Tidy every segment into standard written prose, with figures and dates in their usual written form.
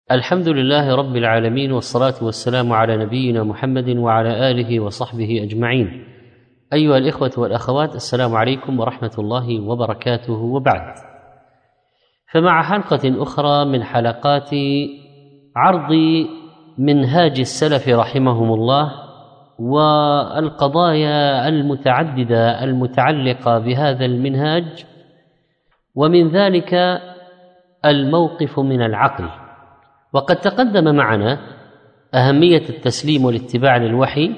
الحمد لله رب العالمين، والصلاة والسلام على نبينا محمد وعلى آله وصحبه أجمعين. أيها الإخوة والأخوات، السلام عليكم ورحمة الله وبركاته. وبعد، فمع حلقة أخرى من حلقات عرض منهاج السلف رحمهم الله والقضايا المتعددة المتعلقة بهذا المنهاج، ومن ذلك الموقف من العقل. وقد تقدم معنا أهمية التسليم والاتباع للوحي،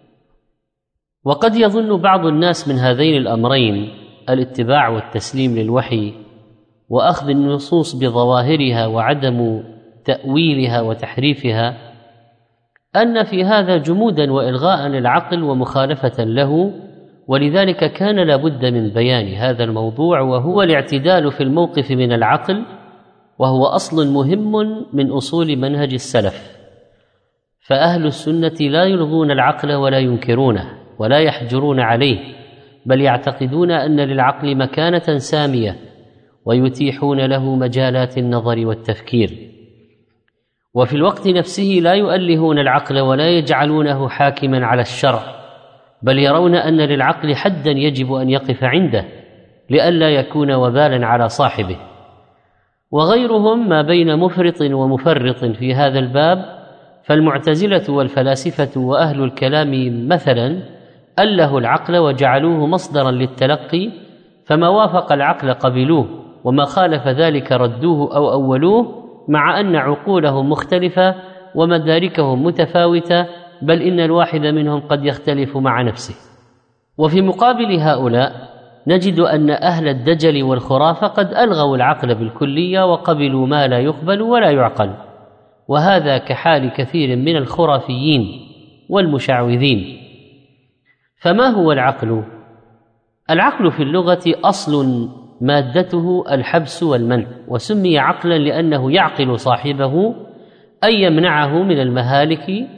وقد يظن بعض الناس من هذين الأمرين، الاتباع والتسليم للوحي وأخذ النصوص بظواهرها وعدم تأويلها وتحريفها، أن في هذا جمودا وإلغاء للعقل ومخالفة له، ولذلك كان لابد من بيان هذا الموضوع، وهو الاعتدال في الموقف من العقل، وهو أصل مهم من أصول منهج السلف. فأهل السنة لا يلغون العقل ولا ينكرونه ولا يحجرون عليه، بل يعتقدون أن للعقل مكانة سامية، ويتيحون له مجالات النظر والتفكير، وفي الوقت نفسه لا يؤلهون العقل ولا يجعلونه حاكما على الشرع، بل يرون أن للعقل حدا يجب أن يقف عنده لئلا يكون وبالا على صاحبه. وغيرهم ما بين مفرط ومفرط في هذا الباب، فالمعتزلة والفلاسفة وأهل الكلام مثلا ألهوا العقل وجعلوه مصدرا للتلقي، فما وافق العقل قبلوه، وما خالف ذلك ردوه أو أولوه، مع أن عقولهم مختلفة ومداركهم متفاوتة، بل إن الواحد منهم قد يختلف مع نفسه. وفي مقابل هؤلاء نجد أن أهل الدجل والخرافة قد ألغوا العقل بالكلية وقبلوا ما لا يقبل ولا يعقل، وهذا كحال كثير من الخرافيين والمشعوذين. فما هو العقل؟ العقل في اللغة أصل مادته الحبس والمنع، وسمي عقلا لأنه يعقل صاحبه، أي يمنعه من المهالك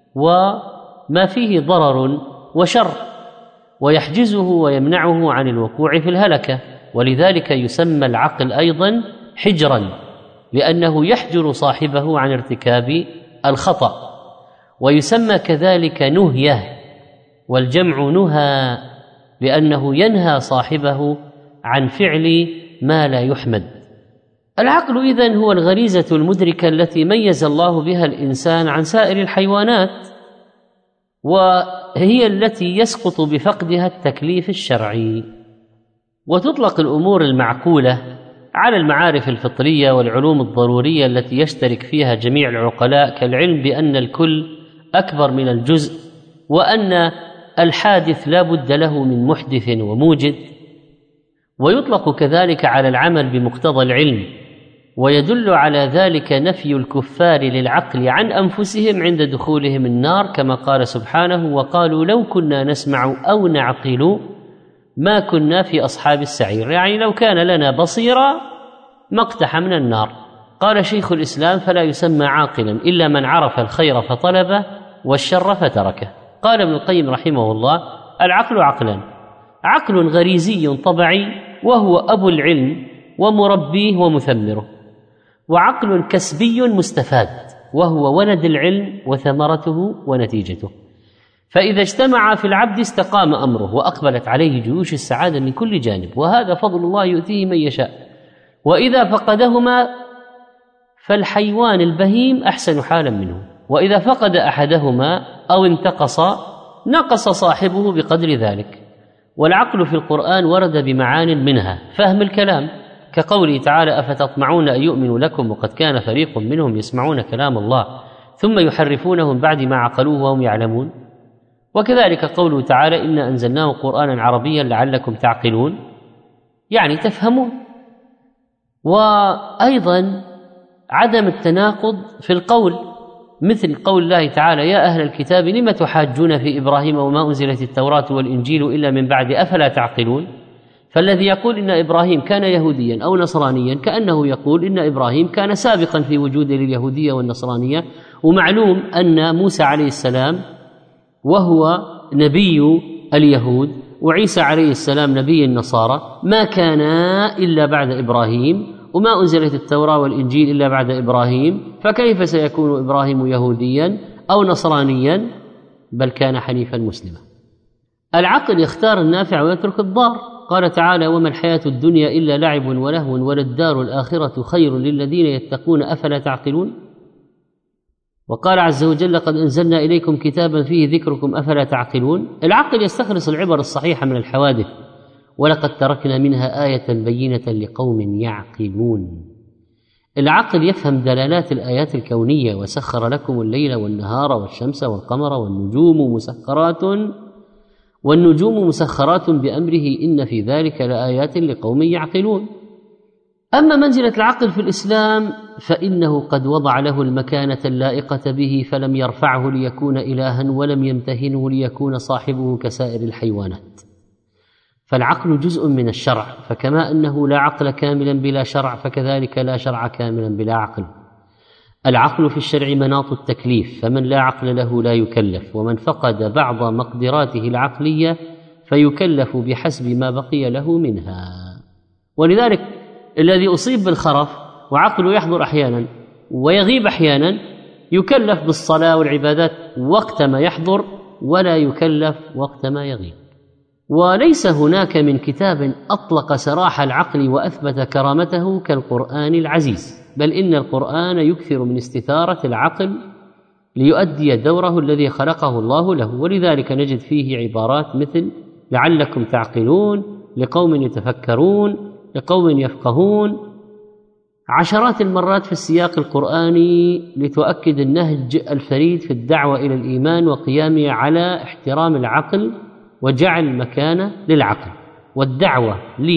وما فيه ضرر وشر، ويحجزه ويمنعه عن الوقوع في الهلكة. ولذلك يسمى العقل أيضا حجرا، لأنه يحجر صاحبه عن ارتكاب الخطأ. ويسمى كذلك نهية، والجمع نهى، لأنه ينهى صاحبه عن فعل ما لا يحمد. العقل إذن هو الغريزة المدركة التي ميز الله بها الإنسان عن سائر الحيوانات، وهي التي يسقط بفقدها التكليف الشرعي. وتطلق الأمور المعقولة على المعارف الفطرية والعلوم الضرورية التي يشترك فيها جميع العقلاء، كالعلم بأن الكل أكبر من الجزء، وأن الحادث لا بد له من محدث وموجد. ويطلق كذلك على العمل بمقتضى العلم، ويدل على ذلك نفي الكفار للعقل عن أنفسهم عند دخولهم النار، كما قال سبحانه: وقالوا لو كنا نسمع أو نعقل ما كنا في أصحاب السعير، يعني لو كان لنا بصيرة ما اقتحمنا النار. قال شيخ الإسلام: فلا يسمى عاقلا إلا من عرف الخير فطلبه والشر فتركه. قال ابن القيم رحمه الله: العقل عقلان: عقل غريزي طبعي وهو أبو العلم ومربيه ومثمره، وعقل كسبي مستفاد وهو ولد العلم وثمرته ونتيجته. فإذا اجتمع في العبد استقام أمره، وأقبلت عليه جيوش السعادة من كل جانب، وهذا فضل الله يؤتيه من يشاء. وإذا فقدهما فالحيوان البهيم أحسن حالا منه، وإذا فقد أحدهما أو انتقص نقص صاحبه بقدر ذلك. والعقل في القرآن ورد بمعان منها فهم الكلام، كقوله تعالى: أفتطمعون أن يؤمنوا لكم وقد كان فريق منهم يسمعون كلام الله ثم يحرفونه من بعد ما عقلوه وهم يعلمون. وكذلك قوله تعالى: إنا أنزلناه قرآنا عربيا لعلكم تعقلون، يعني تفهمون. وأيضا عدم التناقض في القول، مثل قول الله تعالى: يا أهل الكتاب لم تحاجون في إبراهيم وما أنزلت التوراة والإنجيل إلا من بعد أفلا تعقلون. فالذي يقول إن إبراهيم كان يهوديا أو نصرانيا كأنه يقول إن إبراهيم كان سابقا في وجود اليهودية والنصرانية. ومعلوم أن موسى عليه السلام وهو نبي اليهود، وعيسى عليه السلام نبي النصارى، ما كان إلا بعد إبراهيم، وما أنزلت التوراة والإنجيل إلا بعد إبراهيم، فكيف سيكون إبراهيم يهوديا أو نصرانيا؟ بل كان حنيفا مسلما. العقل يختار النافع ويترك الضار. قال تعالى: وما الحياة الدنيا إلا لعب ولهو وللدار الآخرة خير للذين يتقون أفلا تعقلون. وقال عز وجل: قد أنزلنا إليكم كتابا فيه ذكركم أفلا تعقلون. العقل يستخلص العبر الصحيحة من الحوادث، ولقد تركنا منها آية بينة لقوم يعقلون. العقل يفهم دلالات الآيات الكونية: وسخر لكم الليل والنهار والشمس والقمر والنجوم مسخرات بأمره إن في ذلك لآيات لقوم يعقلون. أما منزلة العقل في الإسلام فإنه قد وضع له المكانة اللائقة به، فلم يرفعه ليكون إلها ولم يمتهنه ليكون صاحبه كسائر الحيوانات. فالعقل جزء من الشرع، فكما أنه لا عقل كاملا بلا شرع فكذلك لا شرع كاملا بلا عقل. العقل في الشرع مناط التكليف، فمن لا عقل له لا يكلف، ومن فقد بعض مقدراته العقلية فيكلف بحسب ما بقي له منها. ولذلك الذي أصيب بالخرف وعقله يحضر أحيانا ويغيب أحيانا يكلف بالصلاة والعبادات وقت ما يحضر ولا يكلف وقت ما يغيب. وليس هناك من كتاب أطلق سراح العقل وأثبت كرامته كالقرآن العزيز، بل إن القرآن يكثر من استثارة العقل ليؤدي دوره الذي خلقه الله له. ولذلك نجد فيه عبارات مثل: لعلكم تعقلون، لقوم يتفكرون، لقوم يفقهون، عشرات المرات في السياق القرآني لتؤكد النهج الفريد في الدعوة إلى الإيمان وقيامه على احترام العقل وجعل مكانه للعقل، والدعوة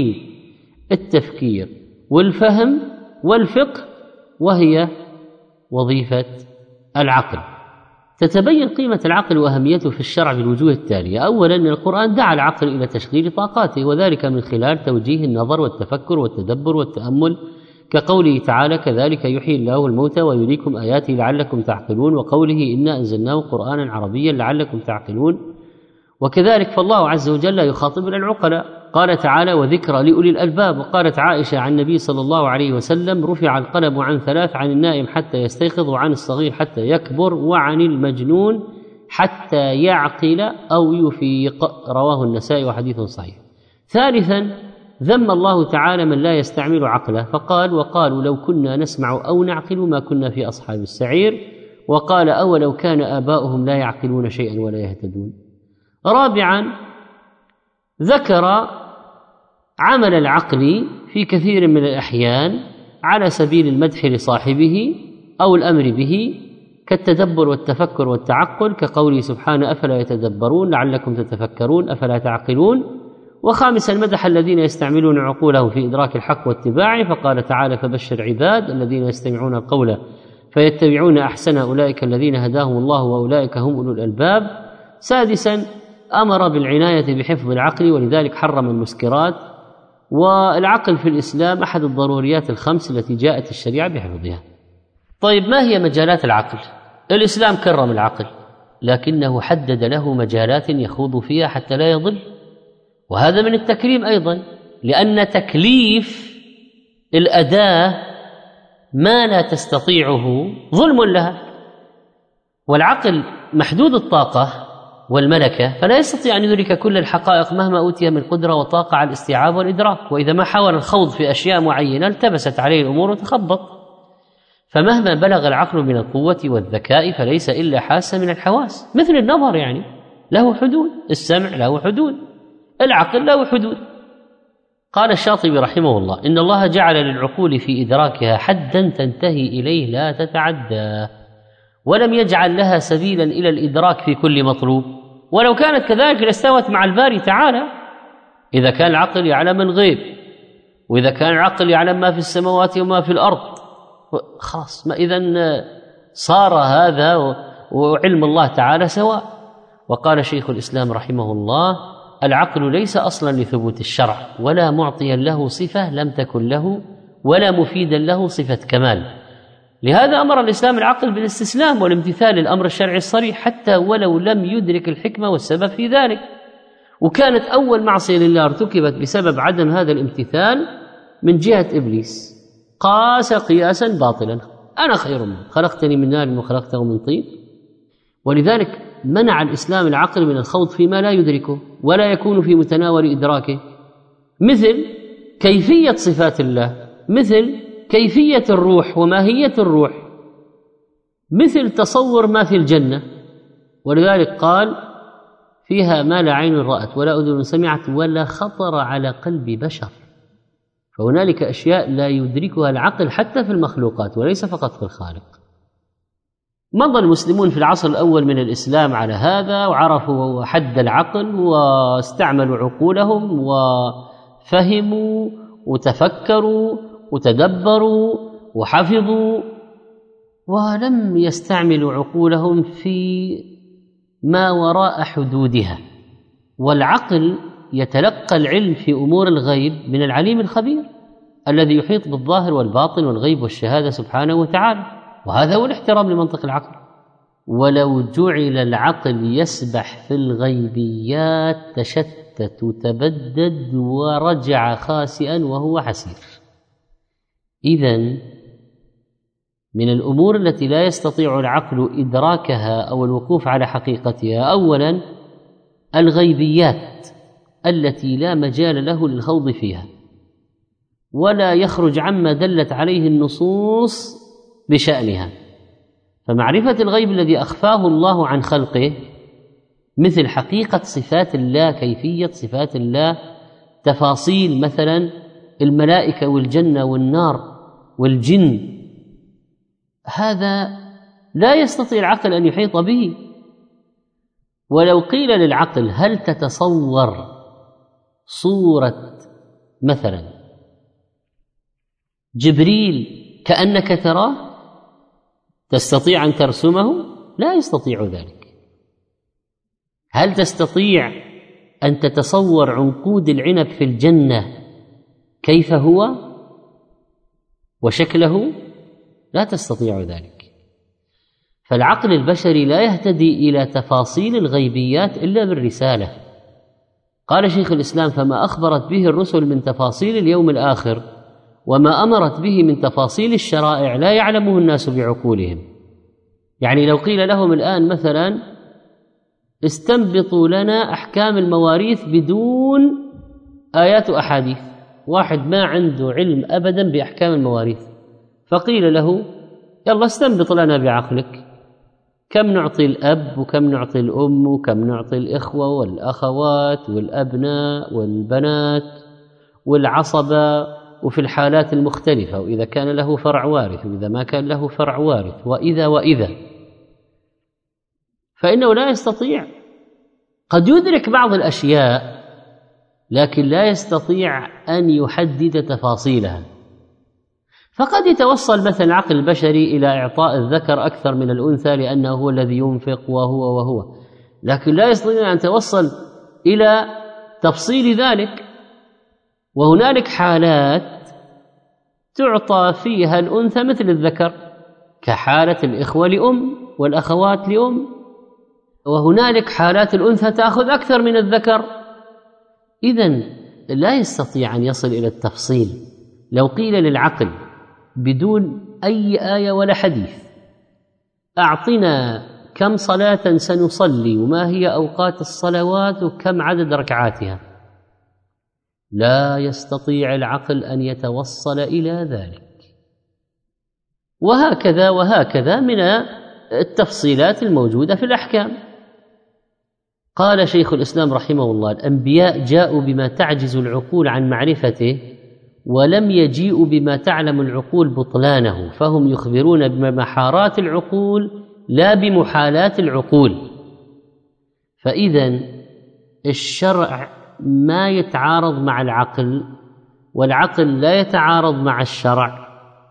للتفكير والفهم والفقه، وهي وظيفة العقل. تتبين قيمة العقل وأهميته في الشرع بالوجوه التالية: أولا، أن القرآن دعا العقل إلى تشغيل طاقاته، وذلك من خلال توجيه النظر والتفكر والتدبر والتأمل، كقوله تعالى: كذلك يحيي الله الموتى ويريكم آياته لعلكم تعقلون، وقوله: إنا أنزلناه قرآنا عربيا لعلكم تعقلون. وكذلك فالله عز وجل يخاطبنا العقلاء، قال تعالى: وذكرى لأولي الألباب. وقالت عائشة عن النبي صلى الله عليه وسلم: رفع القلم عن ثلاث: عن النائم حتى يستيقظ، وعن الصغير حتى يكبر، وعن المجنون حتى يعقل أو يفيق. رواه النسائي وحديث صحيح. ثالثا، ذم الله تعالى من لا يستعمل عقله، فقال: وقالوا لو كنا نسمع أو نعقل ما كنا في أصحاب السعير. وقال: أولو كان آباؤهم لا يعقلون شيئا ولا يهتدون. رابعا، ذكر عمل العقل في كثير من الأحيان على سبيل المدح لصاحبه أو الأمر به، كالتدبر والتفكر والتعقل، كقوله سبحانه: أفلا يتدبرون لعلكم تتفكرون أفلا تعقلون. وخامسا، مدح الذين يستعملون عقولهم في إدراك الحق واتباعه، فقال تعالى: فبشر عباد الذين يستمعون القول فيتبعون أحسن أولئك الذين هداهم الله وأولئك هم أولو الألباب. سادسا، أمر بالعناية بحفظ العقل، ولذلك حرم المسكرات. والعقل في الإسلام أحد الضروريات الخمس التي جاءت الشريعة بحفظها. طيب، ما هي مجالات العقل؟ الإسلام كرم العقل، لكنه حدد له مجالات يخوض فيها حتى لا يضل، وهذا من التكريم أيضا، لأن تكليف الأداة ما لا تستطيعه ظلم لها، والعقل محدود الطاقة والملكة، فلا يستطيع أن يدرك كل الحقائق مهما أوتي من قدرة وطاقة على الاستيعاب والإدراك، وإذا ما حاول الخوض في أشياء معينة التبست عليه الأمور وتخبط. فمهما بلغ العقل من القوة والذكاء فليس إلا حاسة من الحواس، مثل النظر يعني له حدود، السمع له حدود، العقل له حدود. قال الشاطبي رحمه الله: إن الله جعل للعقول في إدراكها حدا تنتهي إليه لا تتعدى، ولم يجعل لها سبيلا إلى الإدراك في كل مطلوب، ولو كانت كذلك لاستوت مع الباري تعالى. إذا كان العقل يعلم الغيب، وإذا كان العقل يعلم ما في السماوات وما في الأرض، خلاص، ما إذن صار هذا وعلم الله تعالى سواء. وقال شيخ الإسلام رحمه الله: العقل ليس أصلا لثبوت الشرع، ولا معطيا له صفة لم تكن له، ولا مفيدا له صفة كمال. لهذا أمر الإسلام العقل بالاستسلام والامتثال للأمر الشرعي الصريح، حتى ولو لم يدرك الحكمة والسبب في ذلك. وكانت أول معصية لله ارتكبت بسبب عدم هذا الامتثال من جهة إبليس، قاس قياسا باطلا، أنا خير منه، خلقتني من نار وخلقته من طين. ولذلك منع الإسلام العقل من الخوض فيما لا يدركه ولا يكون في متناول إدراكه، مثل كيفية صفات الله، مثل كيفية الروح وماهية الروح، مثل تصور ما في الجنة. ولذلك قال فيها ما لا عين رأت ولا أذن سمعت ولا خطر على قلب بشر. فهنالك أشياء لا يدركها العقل حتى في المخلوقات وليس فقط في الخالق. مضى المسلمون في العصر الأول من الإسلام على هذا، وعرفوا حد العقل واستعملوا عقولهم وفهموا وتفكروا وتدبروا وحفظوا، ولم يستعملوا عقولهم في ما وراء حدودها. والعقل يتلقى العلم في أمور الغيب من العليم الخبير الذي يحيط بالظاهر والباطن والغيب والشهادة سبحانه وتعالى، وهذا هو الاحترام لمنطق العقل. ولو جعل العقل يسبح في الغيبيات تشتت وتبدد ورجع خاسئا وهو حسير. إذن من الأمور التي لا يستطيع العقل إدراكها أو الوقوف على حقيقتها أولا الغيبيات التي لا مجال له للخوض فيها ولا يخرج عما دلت عليه النصوص بشأنها. فمعرفة الغيب الذي أخفاه الله عن خلقه مثل حقيقة صفات الله، كيفية صفات الله، تفاصيل مثلا الملائكة والجنة والنار والجن، هذا لا يستطيع العقل أن يحيط به. ولو قيل للعقل هل تتصور صورة مثلا جبريل كأنك تراه، تستطيع أن ترسمه؟ لا يستطيع ذلك. هل تستطيع أن تتصور عنقود العنب في الجنة كيف هو وشكله؟ لا تستطيع ذلك. فالعقل البشري لا يهتدي إلى تفاصيل الغيبيات إلا بالرسالة. قال شيخ الإسلام: فما أخبرت به الرسل من تفاصيل اليوم الآخر وما أمرت به من تفاصيل الشرائع لا يعلمه الناس بعقولهم. يعني لو قيل لهم الآن مثلا استنبطوا لنا أحكام المواريث بدون آيات وأحاديث، واحد ما عنده علم أبدا بأحكام المواريث، فقيل له يلا استنبط لنا بعقلك كم نعطي الأب وكم نعطي الأم وكم نعطي الإخوة والأخوات والأبناء والبنات والعصبة، وفي الحالات المختلفة، وإذا كان له فرع وارث وإذا ما كان له فرع وارث، وإذا فإنه لا يستطيع. قد يدرك بعض الأشياء لكن لا يستطيع أن يحدد تفاصيلها. فقد يتوصل مثلا العقل البشري إلى إعطاء الذكر أكثر من الأنثى لأنه هو الذي ينفق وهو، لكن لا يستطيع أن يتوصل إلى تفصيل ذلك. وهنالك حالات تعطى فيها الأنثى مثل الذكر كحالة الإخوة لأم والأخوات لأم، وهنالك حالات الأنثى تأخذ أكثر من الذكر. إذن لا يستطيع أن يصل إلى التفصيل. لو قيل للعقل بدون أي آية ولا حديث أعطنا كم صلاة سنصلي وما هي أوقات الصلوات وكم عدد ركعاتها، لا يستطيع العقل أن يتوصل إلى ذلك. وهكذا من التفصيلات الموجودة في الأحكام. قال شيخ الإسلام رحمه الله: الأنبياء جاءوا بما تعجز العقول عن معرفته ولم يجيئوا بما تعلم العقول بطلانه، فهم يخبرون بمحارات العقول لا بمحالات العقول. فإذا الشرع ما يتعارض مع العقل والعقل لا يتعارض مع الشرع،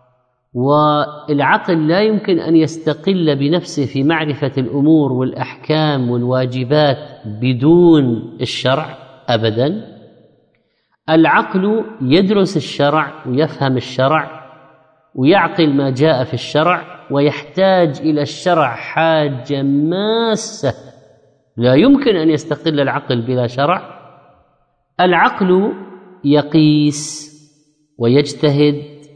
والعقل لا يمكن أن يستقل بنفسه في معرفة الأمور والأحكام والواجبات بدون الشرع أبدا. العقل يدرس الشرع ويفهم الشرع ويعقل ما جاء في الشرع ويحتاج إلى الشرع حاجة ماسة، لا يمكن أن يستقل العقل بلا شرع. العقل يقيس ويجتهد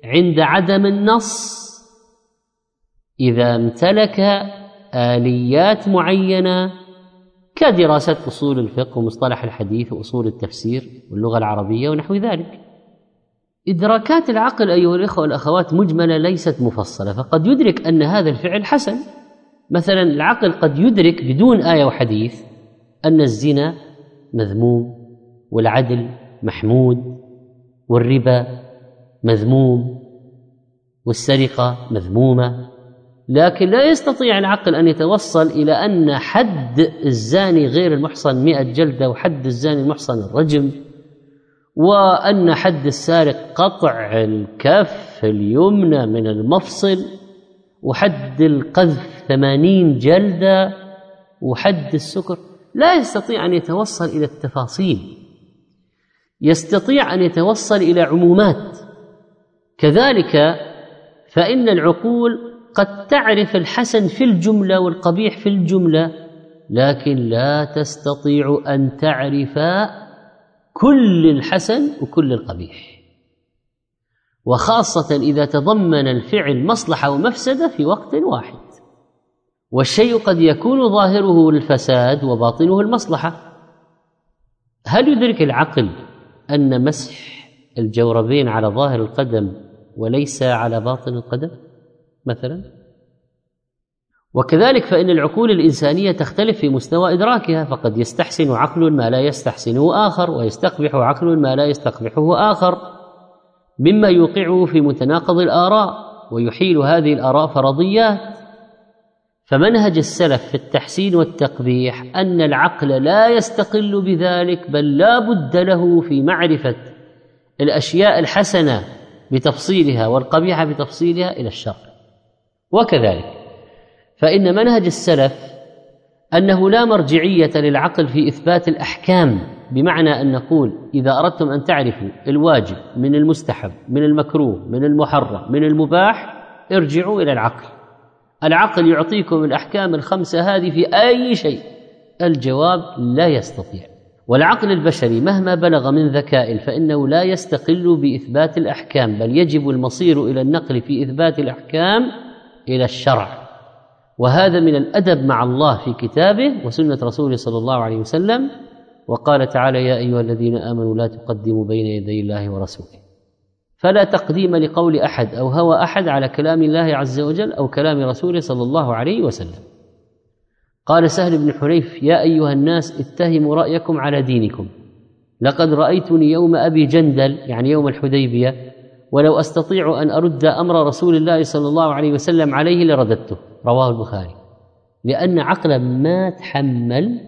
عند عدم النص إذا امتلك آليات معينة كدراسة أصول الفقه ومصطلح الحديث وأصول التفسير واللغة العربية ونحو ذلك. إدراكات العقل أيها الإخوة والأخوات مجملة ليست مفصلة، فقد يدرك أن هذا الفعل حسن. مثلا العقل قد يدرك بدون آية وحديث أن الزنا مذموم والعدل محمود والربا مذموم والسرقة مذمومة، لكن لا يستطيع العقل أن يتوصل إلى أن حد الزاني غير المحصن 100 جلدة وحد الزاني المحصن الرجم، وأن حد السارق قطع الكف اليمنى من المفصل، وحد القذف 80 جلدة، وحد السكر. لا يستطيع أن يتوصل إلى التفاصيل، يستطيع أن يتوصل إلى عمومات. كذلك فإن العقول قد تعرف الحسن في الجملة والقبيح في الجملة، لكن لا تستطيع أن تعرف كل الحسن وكل القبيح، وخاصة إذا تضمن الفعل مصلحة ومفسدة في وقت واحد، والشيء قد يكون ظاهره الفساد وباطنه المصلحة. هل يدرك العقل أن مسح الجوربين على ظاهر القدم وليس على باطن القدم مثلا؟ وكذلك فإن العقول الإنسانية تختلف في مستوى إدراكها، فقد يستحسن عقل ما لا يستحسنه آخر، ويستقبح عقل ما لا يستقبحه آخر، مما يوقعه في متناقض الآراء ويحيل هذه الآراء فرضيات. فمنهج السلف في التحسين والتقبيح أن العقل لا يستقل بذلك، بل لا بد له في معرفة الأشياء الحسنة بتفصيلها والقبيحة بتفصيلها إلى الشرع. وكذلك فإن منهج السلف أنه لا مرجعية للعقل في إثبات الأحكام، بمعنى أن نقول إذا أردتم أن تعرفوا الواجب من المستحب من المكروه من المحرم من المباح ارجعوا إلى العقل. العقل يعطيكم الأحكام الخمسة هذه في أي شيء. الجواب لا يستطيع. والعقل البشري مهما بلغ من ذكاء فإنه لا يستقل بإثبات الأحكام، بل يجب المصير إلى النقل في إثبات الأحكام إلى الشرع. وهذا من الأدب مع الله في كتابه وسنة رسوله صلى الله عليه وسلم. وقال تعالى: يا أيها الذين آمنوا لا تقدموا بين يدي الله ورسوله. فلا تقديم لقول أحد أو هوى أحد على كلام الله عز وجل أو كلام رسوله صلى الله عليه وسلم. قال سهل بن حنيف: يا أيها الناس اتهموا رأيكم على دينكم، لقد رأيتني يوم أبي جندل يعني يوم الحديبية، ولو أستطيع أن أرد أمر رسول الله صلى الله عليه وسلم عليه لرددته. رواه البخاري. لأن عقلا ما تحمل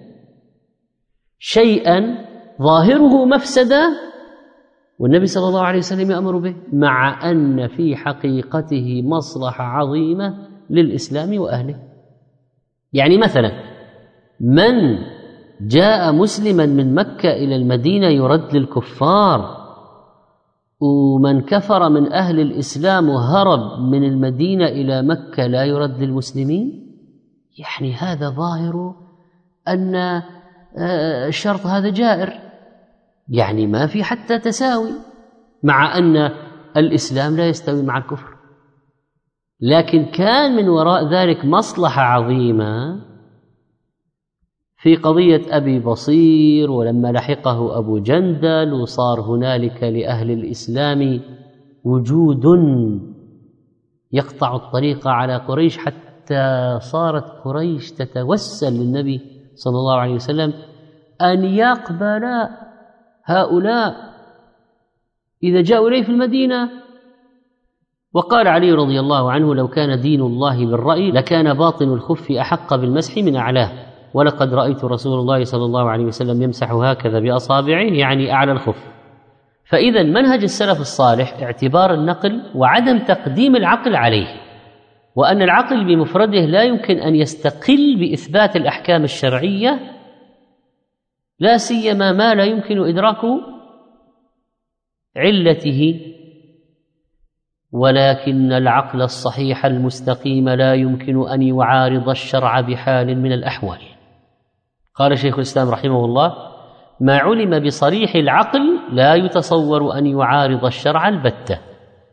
شيئا ظاهره مفسدة والنبي صلى الله عليه وسلم يأمر به، مع أن في حقيقته مصلحة عظيمة للإسلام وأهله. يعني مثلا من جاء مسلما من مكة إلى المدينة يرد للكفار، ومن كفر من أهل الإسلام وهرب من المدينة إلى مكة لا يرد للمسلمين. يعني هذا ظاهر أن الشرط هذا جائر، يعني ما في حتى تساوي، مع أن الإسلام لا يستوي مع الكفر. لكن كان من وراء ذلك مصلحة عظيمة في قضية أبي بصير، ولما لحقه أبو جندل وصار هنالك لأهل الإسلام وجود يقطع الطريق على قريش، حتى صارت قريش تتوسل للنبي صلى الله عليه وسلم أن يقبل هؤلاء إذا جاءوا إليه في المدينة. وقال علي رضي الله عنه: لو كان دين الله بالرأي لكان باطن الخف أحق بالمسح من أعلاه، ولقد رأيت رسول الله صلى الله عليه وسلم يمسح هكذا بأصابعه، يعني أعلى الخف. فإذا منهج السلف الصالح اعتبار النقل وعدم تقديم العقل عليه، وأن العقل بمفرده لا يمكن أن يستقل بإثبات الأحكام الشرعية، لا سيما ما لا يمكن إدراك علته. ولكن العقل الصحيح المستقيم لا يمكن أن يعارض الشرع بحال من الأحوال. قال شيخ الإسلام رحمه الله: ما علم بصريح العقل لا يتصور أن يعارض الشرع البتة،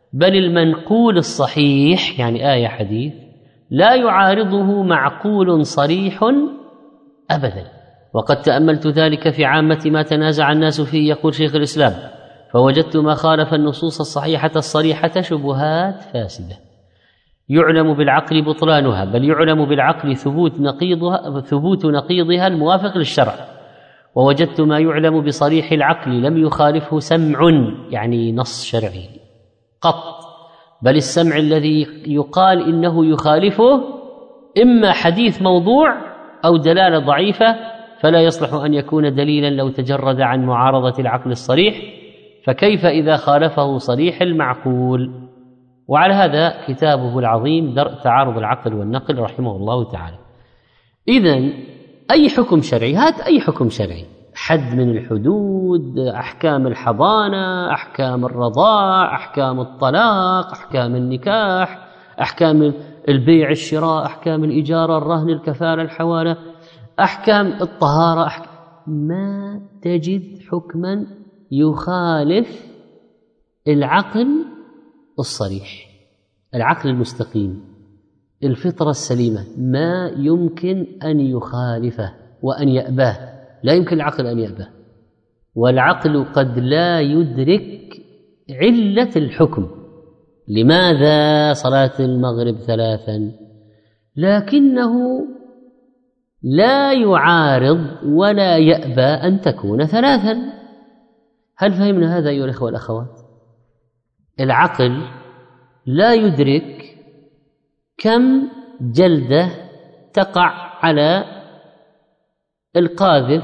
بل المنقول الصحيح يعني آية حديث لا يعارضه معقول صريح أبدا. وقد تأملت ذلك في عامة ما تنازع الناس فيه. يقول شيخ الإسلام: فوجدت ما خالف النصوص الصحيحة الصريحة شبهات فاسدة يعلم بالعقل بطلانها، بل يعلم بالعقل ثبوت نقيضها الموافق للشرع. ووجدت ما يعلم بصريح العقل لم يخالفه سمع يعني نص شرعي قط، بل السمع الذي يقال إنه يخالفه إما حديث موضوع أو دلالة ضعيفة، فلا يصلح أن يكون دليلا لو تجرد عن معارضة العقل الصريح، فكيف إذا خالفه صريح المعقول؟ وعلى هذا كتابه العظيم درء تعارض العقل والنقل رحمه الله تعالى. إذن أي حكم شرعي، هات أي حكم شرعي، حد من الحدود، أحكام الحضانة، أحكام الرضاع، أحكام الطلاق، أحكام النكاح، أحكام البيع الشراء، أحكام الإجارة الرهن الكفالة الحوالة، أحكام الطهارة، ما تجد حكما يخالف العقل الصريح، العقل المستقيم، الفطرة السليمة، ما يمكن أن يخالفه وأن يأباه، لا يمكن العقل أن يأباه. والعقل قد لا يدرك علة الحكم. لماذا صلاة المغرب 3؟ لكنه لا يعارض ولا يأبى أن تكون 3. هل فهمنا هذا أيها الأخوة والأخوات؟ العقل لا يدرك كم جلدة تقع على القاذف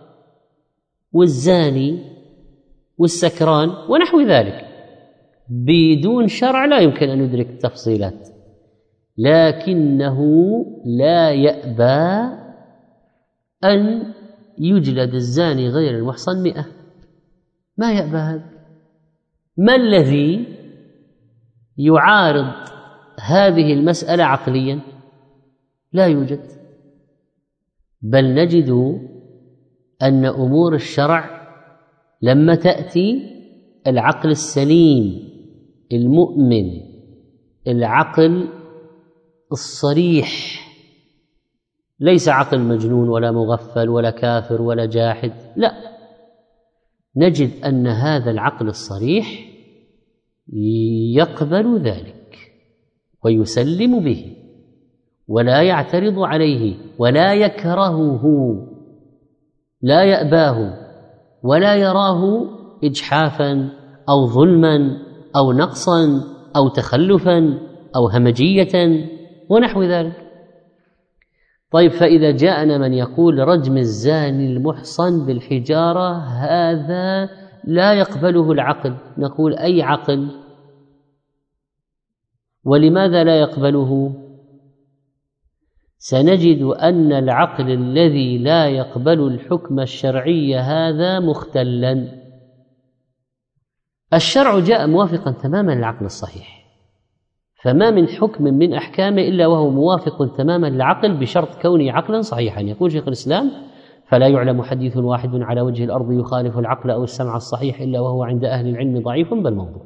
والزاني والسكران ونحو ذلك، بدون شرع لا يمكن أن يدرك التفصيلات، لكنه لا يأبى أن يجلد الزاني غير المحصن 100. ما يأبى هذا. ما الذي يعارض هذه المسألة عقليا؟ لا يوجد. بل نجد أن أمور الشرع لما تأتي العقل السليم المؤمن، العقل الصريح، ليس عقل مجنون ولا مغفل ولا كافر ولا جاحد، لا، نجد أن هذا العقل الصريح يقبل ذلك ويسلم به ولا يعترض عليه ولا يكرهه، لا يأباه ولا يراه إجحافا أو ظلما أو نقصا أو تخلفا أو همجية ونحو ذلك. طيب، فإذا جاءنا من يقول رجم الزاني المحصن بالحجارة هذا لا يقبله العقل، نقول أي عقل؟ ولماذا لا يقبله؟ سنجد أن العقل الذي لا يقبل الحكم الشرعي هذا مختلا. الشرع جاء موافقا تماما للعقل الصحيح، فما من حكم من أحكامه إلا وهو موافق تماما للعقل بشرط كونه عقلا صحيحا. يقول شيخ الإسلام: فلا يعلم حديث واحد على وجه الأرض يخالف العقل أو السمع الصحيح إلا وهو عند أهل العلم ضعيف بل موضوع.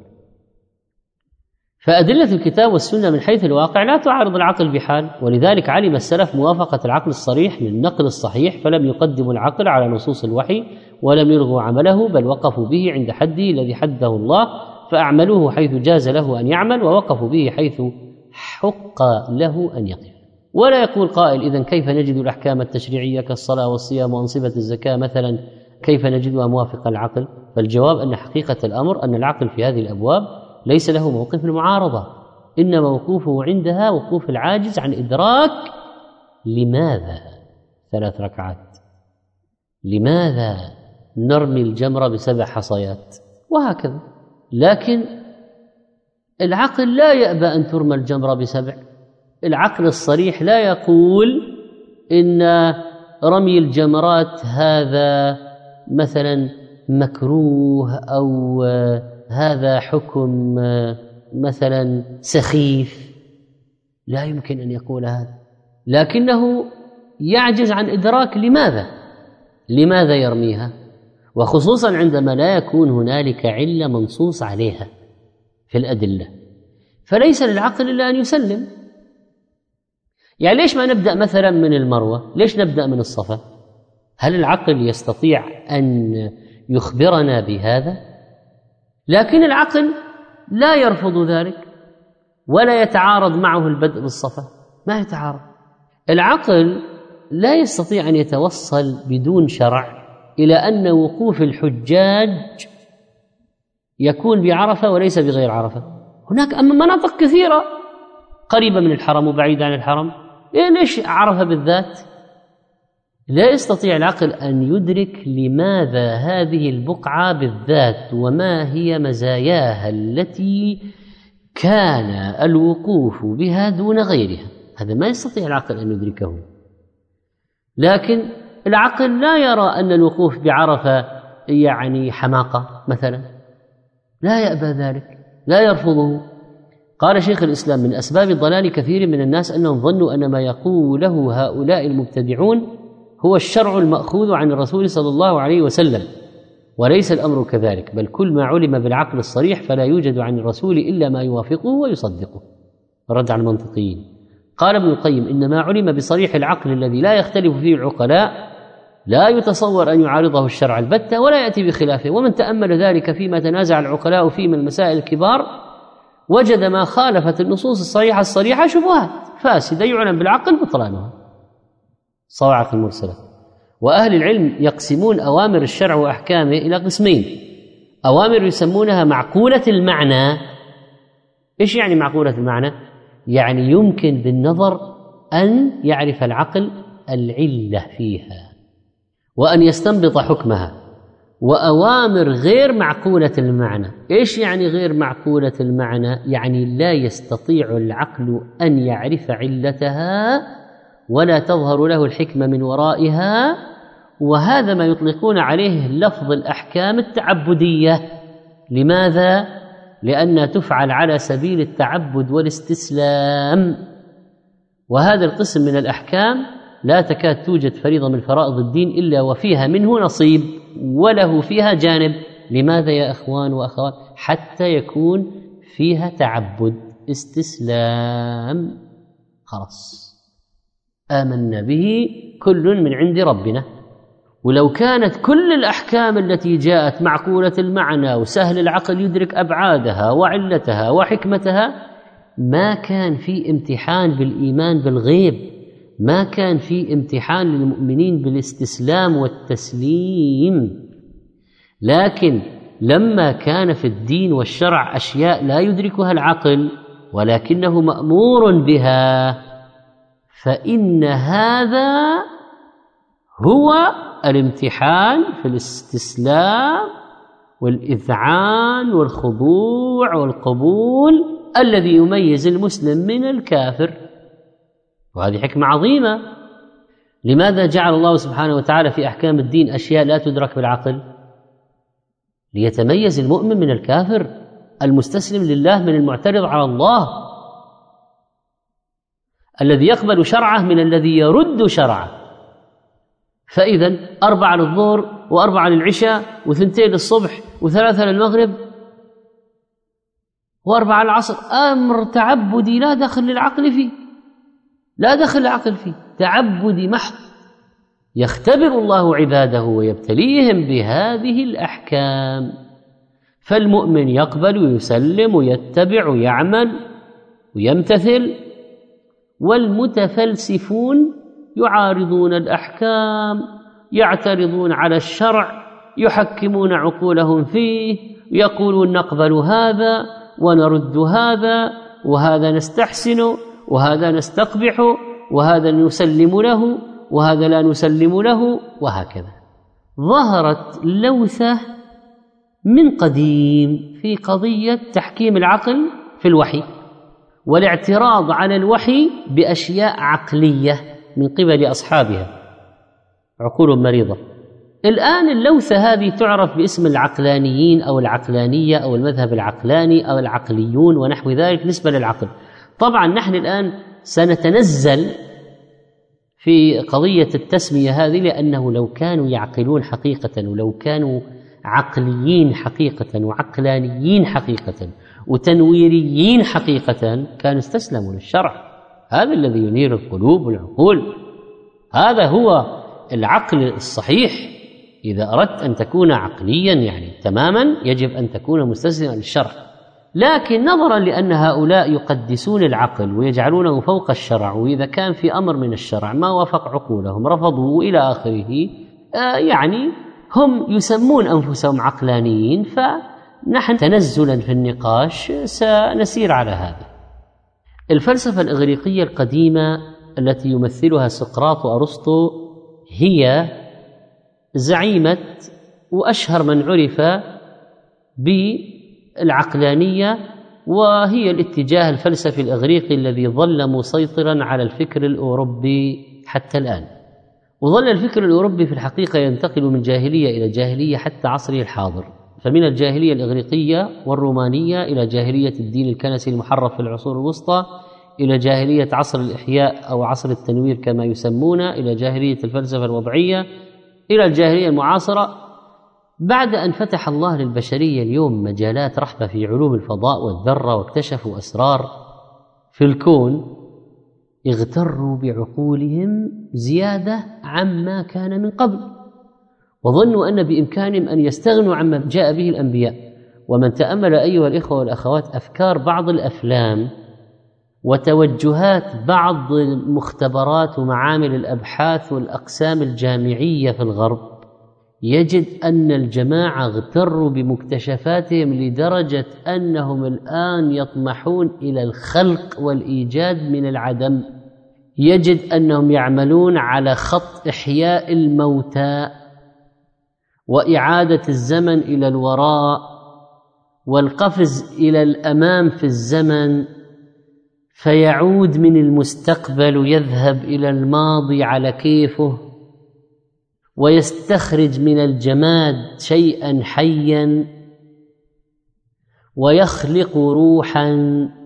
فأدلة الكتاب والسنة من حيث الواقع لا تعارض العقل بحال، ولذلك علم السلف موافقة العقل الصريح للنقل الصحيح، فلم يقدموا العقل على نصوص الوحي ولم يلغوا عمله، بل وقفوا به عند حده الذي حده الله، فأعملوه حيث جاز له أن يعمل ووقفوا به حيث حق له أن يقف. ولا يقول قائل: إذن كيف نجد الأحكام التشريعية كالصلاة والصيام وأنصبة الزكاة مثلا كيف نجدها موافقة العقل؟ فالجواب أن حقيقة الأمر أن العقل في هذه الأبواب ليس له موقف المعارضة، إنما وقوفه عندها وقوف العاجز عن إدراك لماذا 3 ركعات، لماذا نرمي الجمرة ب7 حصيات وهكذا. لكن العقل لا يأبى أن ترمى الجمرة ب7. العقل الصريح لا يقول إن رمي الجمرات هذا مثلا مكروه أو هذا حكم مثلا سخيف، لا يمكن أن يقول هذا، لكنه يعجز عن إدراك لماذا يرميها، وخصوصا عندما لا يكون هنالك علة منصوص عليها. في الأدلة، فليس للعقل إلا أن يسلم. يعني ليش ما نبدأ مثلا من المروة؟ ليش نبدأ من الصفا؟ هل العقل يستطيع أن يخبرنا بهذا؟ لكن العقل لا يرفض ذلك ولا يتعارض معه البدء بالصفا، ما يتعارض. العقل لا يستطيع أن يتوصل بدون شرع إلى أن وقوف الحجاج يكون بعرفة وليس بغير عرفة. هناك مناطق كثيرة قريبة من الحرم وبعيدة عن الحرم، ليش عرفة بالذات؟ لا يستطيع العقل أن يدرك لماذا هذه البقعة بالذات وما هي مزاياها التي كان الوقوف بها دون غيرها، هذا ما يستطيع العقل أن يدركه. لكن العقل لا يرى أن الوقوف بعرفة يعني حماقة مثلا، لا يأبى ذلك، لا يرفضه. قال شيخ الإسلام: من أسباب ضلال كثير من الناس أنهم ظنوا أن ما يقوله هؤلاء المبتدعون هو الشرع المأخوذ عن الرسول صلى الله عليه وسلم، وليس الأمر كذلك، بل كل ما علم بالعقل الصريح فلا يوجد عن الرسول إلا ما يوافقه ويصدقه. رد على المنطقيين. قال ابن القيم: إن ما علم بصريح العقل الذي لا يختلف فيه العقلاء لا يتصور أن يعارضه الشرع البتة ولا يأتي بخلافه، ومن تأمل ذلك فيما تنازع العقلاء فيه من المسائل الكبار وجد ما خالفت النصوص الصريحة شبهات فاسدة يعلم بالعقل بطلانها. صواعق المرسلة. وأهل العلم يقسمون أوامر الشرع وأحكامه إلى قسمين: أوامر يسمونها معقولة المعنى. إيش يعني معقولة المعنى؟ يعني يمكن بالنظر أن يعرف العقل العلة فيها وأن يستنبط حكمها. وأوامر غير معقولة المعنى. إيش يعني غير معقولة المعنى؟ يعني لا يستطيع العقل أن يعرف علتها ولا تظهر له الحكمة من ورائها، وهذا ما يطلقون عليه لفظ الأحكام التعبدية. لماذا؟ لأنها تفعل على سبيل التعبد والاستسلام، وهذا القسم من الأحكام لا تكاد توجد فريضة من فرائض الدين إلا وفيها منه نصيب وله فيها جانب. لماذا يا أخوان وأخوات؟ حتى يكون فيها تعبد استسلام. خلاص آمنا به كل من عند ربنا. ولو كانت كل الأحكام التي جاءت معقولة المعنى وسهل العقل يدرك أبعادها وعلتها وحكمتها ما كان في امتحان بالإيمان بالغيب، ما كان في امتحان للمؤمنين بالاستسلام والتسليم. لكن لما كان في الدين والشرع أشياء لا يدركها العقل ولكنه مأمور بها، فإن هذا هو الامتحان في الاستسلام والإذعان والخضوع والقبول الذي يميز المسلم من الكافر. وهذه حكمة عظيمة. لماذا جعل الله سبحانه وتعالى في أحكام الدين أشياء لا تدرك بالعقل؟ ليتميز المؤمن من الكافر، المستسلم لله من المعترض على الله، الذي يقبل شرعه من الذي يرد شرعه. فإذا 4 للظهر و4 للعشاء و2 للصبح و3 للمغرب و4 للعصر أمر تعبدي لا دخل للعقل فيه، لا دخل العقل فيه، تعبدي محض. يختبر الله عباده ويبتليهم بهذه الأحكام، فالمؤمن يقبل ويسلم ويتبع ويعمل ويمتثل، والمتفلسفون يعارضون الأحكام، يعترضون على الشرع، يحكمون عقولهم فيه، يقولون نقبل هذا ونرد هذا، وهذا نستحسن وهذا نستقبح، وهذا نسلم له وهذا لا نسلم له، وهكذا. ظهرت لوثة من قديم في قضية تحكيم العقل في الوحي والاعتراض على الوحي بأشياء عقلية من قبل أصحابها، عقول مريضة. الآن اللوثة هذه تعرف باسم العقلانيين أو العقلانية أو المذهب العقلاني أو العقليون ونحو ذلك نسبة للعقل. طبعا نحن الآن سنتنزل في قضية التسمية هذه، لأنه لو كانوا يعقلون حقيقة ولو كانوا عقليين حقيقة وعقلانيين حقيقة وتنويريين حقيقة كانوا استسلموا للشرع. هذا الذي ينير القلوب والعقول، هذا هو العقل الصحيح. إذا أردت أن تكون عقليا يعني تماما يجب أن تكون مستسلما للشرع، لكن نظرا لأن هؤلاء يقدسون العقل ويجعلونه فوق الشرع، وإذا كان في أمر من الشرع ما وافق عقولهم رفضوه إلى آخره، يعني هم يسمون أنفسهم عقلانيين، فنحن تنزلا في النقاش سنسير على هذا. الفلسفة الإغريقية القديمة التي يمثلها سقراط وأرسطو هي زعيمة وأشهر من عرف بالعقلانية، وهي الاتجاه الفلسفي الإغريقي الذي ظل مسيطرا على الفكر الأوروبي حتى الآن. وظل الفكر الأوروبي في الحقيقة ينتقل من جاهلية إلى جاهلية حتى عصره الحاضر، فمن الجاهلية الإغريقية والرومانية إلى جاهلية الدين الكنسي المحرف في العصور الوسطى، إلى جاهلية عصر الإحياء أو عصر التنوير كما يسمون، إلى جاهلية الفلسفة الوضعية، إلى الجاهلية المعاصرة. بعد أن فتح الله للبشرية اليوم مجالات رحبة في علوم الفضاء والذرة واكتشفوا أسرار في الكون، اغتروا بعقولهم زيادة عما كان من قبل، وظنوا أن بإمكانهم أن يستغنوا عما جاء به الأنبياء. ومن تأمل أيها الإخوة والأخوات أفكار بعض الأفلام وتوجهات بعض المختبرات ومعامل الأبحاث والأقسام الجامعية في الغرب، يجد أن الجماعة اغتروا بمكتشفاتهم لدرجة أنهم الآن يطمحون إلى الخلق والإيجاد من العدم. يجد أنهم يعملون على خط إحياء الموتى وإعادة الزمن إلى الوراء والقفز إلى الأمام في الزمن، فيعود من المستقبل ويذهب إلى الماضي على كيفه، ويستخرج من الجماد شيئا حيا ويخلق روحا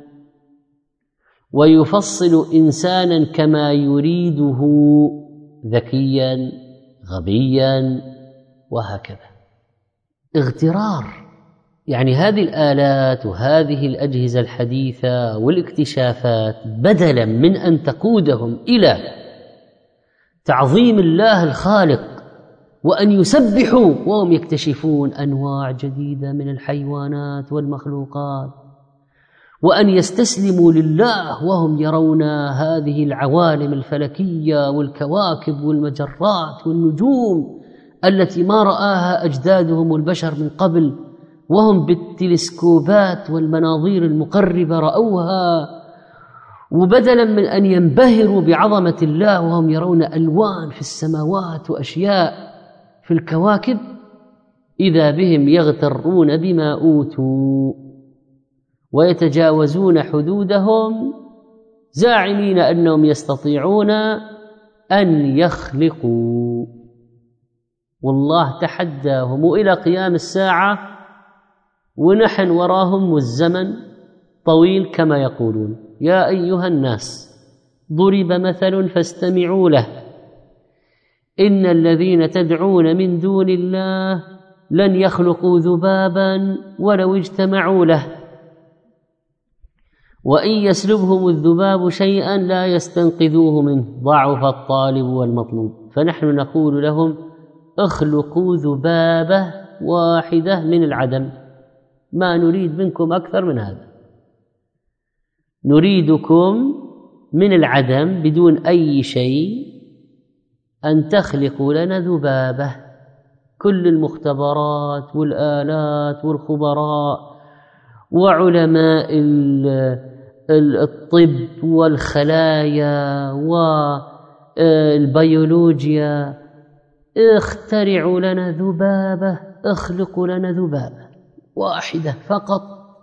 ويفصل إنسانا كما يريده، ذكيا غبيا وهكذا. اغترار. يعني هذه الآلات وهذه الأجهزة الحديثة والاكتشافات بدلا من أن تقودهم إلى تعظيم الله الخالق وأن يسبحوا وهم يكتشفون أنواع جديدة من الحيوانات والمخلوقات، وأن يستسلموا لله وهم يرون هذه العوالم الفلكية والكواكب والمجرات والنجوم التي ما رآها أجدادهم البشر من قبل، وهم بالتلسكوبات والمناظير المقربة رأوها. وبدلا من أن ينبهروا بعظمة الله وهم يرون ألوان في السماوات وأشياء في الكواكب، إذا بهم يغترون بما أوتوا ويتجاوزون حدودهم زاعمين أنهم يستطيعون أن يخلقوا. والله تحداهم إلى قيام الساعة ونحن وراهم والزمن طويل كما يقولون. يا أيها الناس ضرب مثل فاستمعوا له، إن الذين تدعون من دون الله لن يخلقوا ذبابا ولو اجتمعوا له، وإن يسلبهم الذباب شيئا لا يستنقذوه منه، ضعف الطالب والمطلوب. فنحن نقول لهم اخلقوا ذبابة واحدة من العدم، ما نريد منكم أكثر من هذا، نريدكم من العدم بدون أي شيء أن تخلقوا لنا ذبابة. كل المختبرات والآلات والخبراء وعلماء الطب والخلايا والبيولوجيا اخترعوا لنا ذبابة، اخلقوا لنا ذبابة واحدة فقط،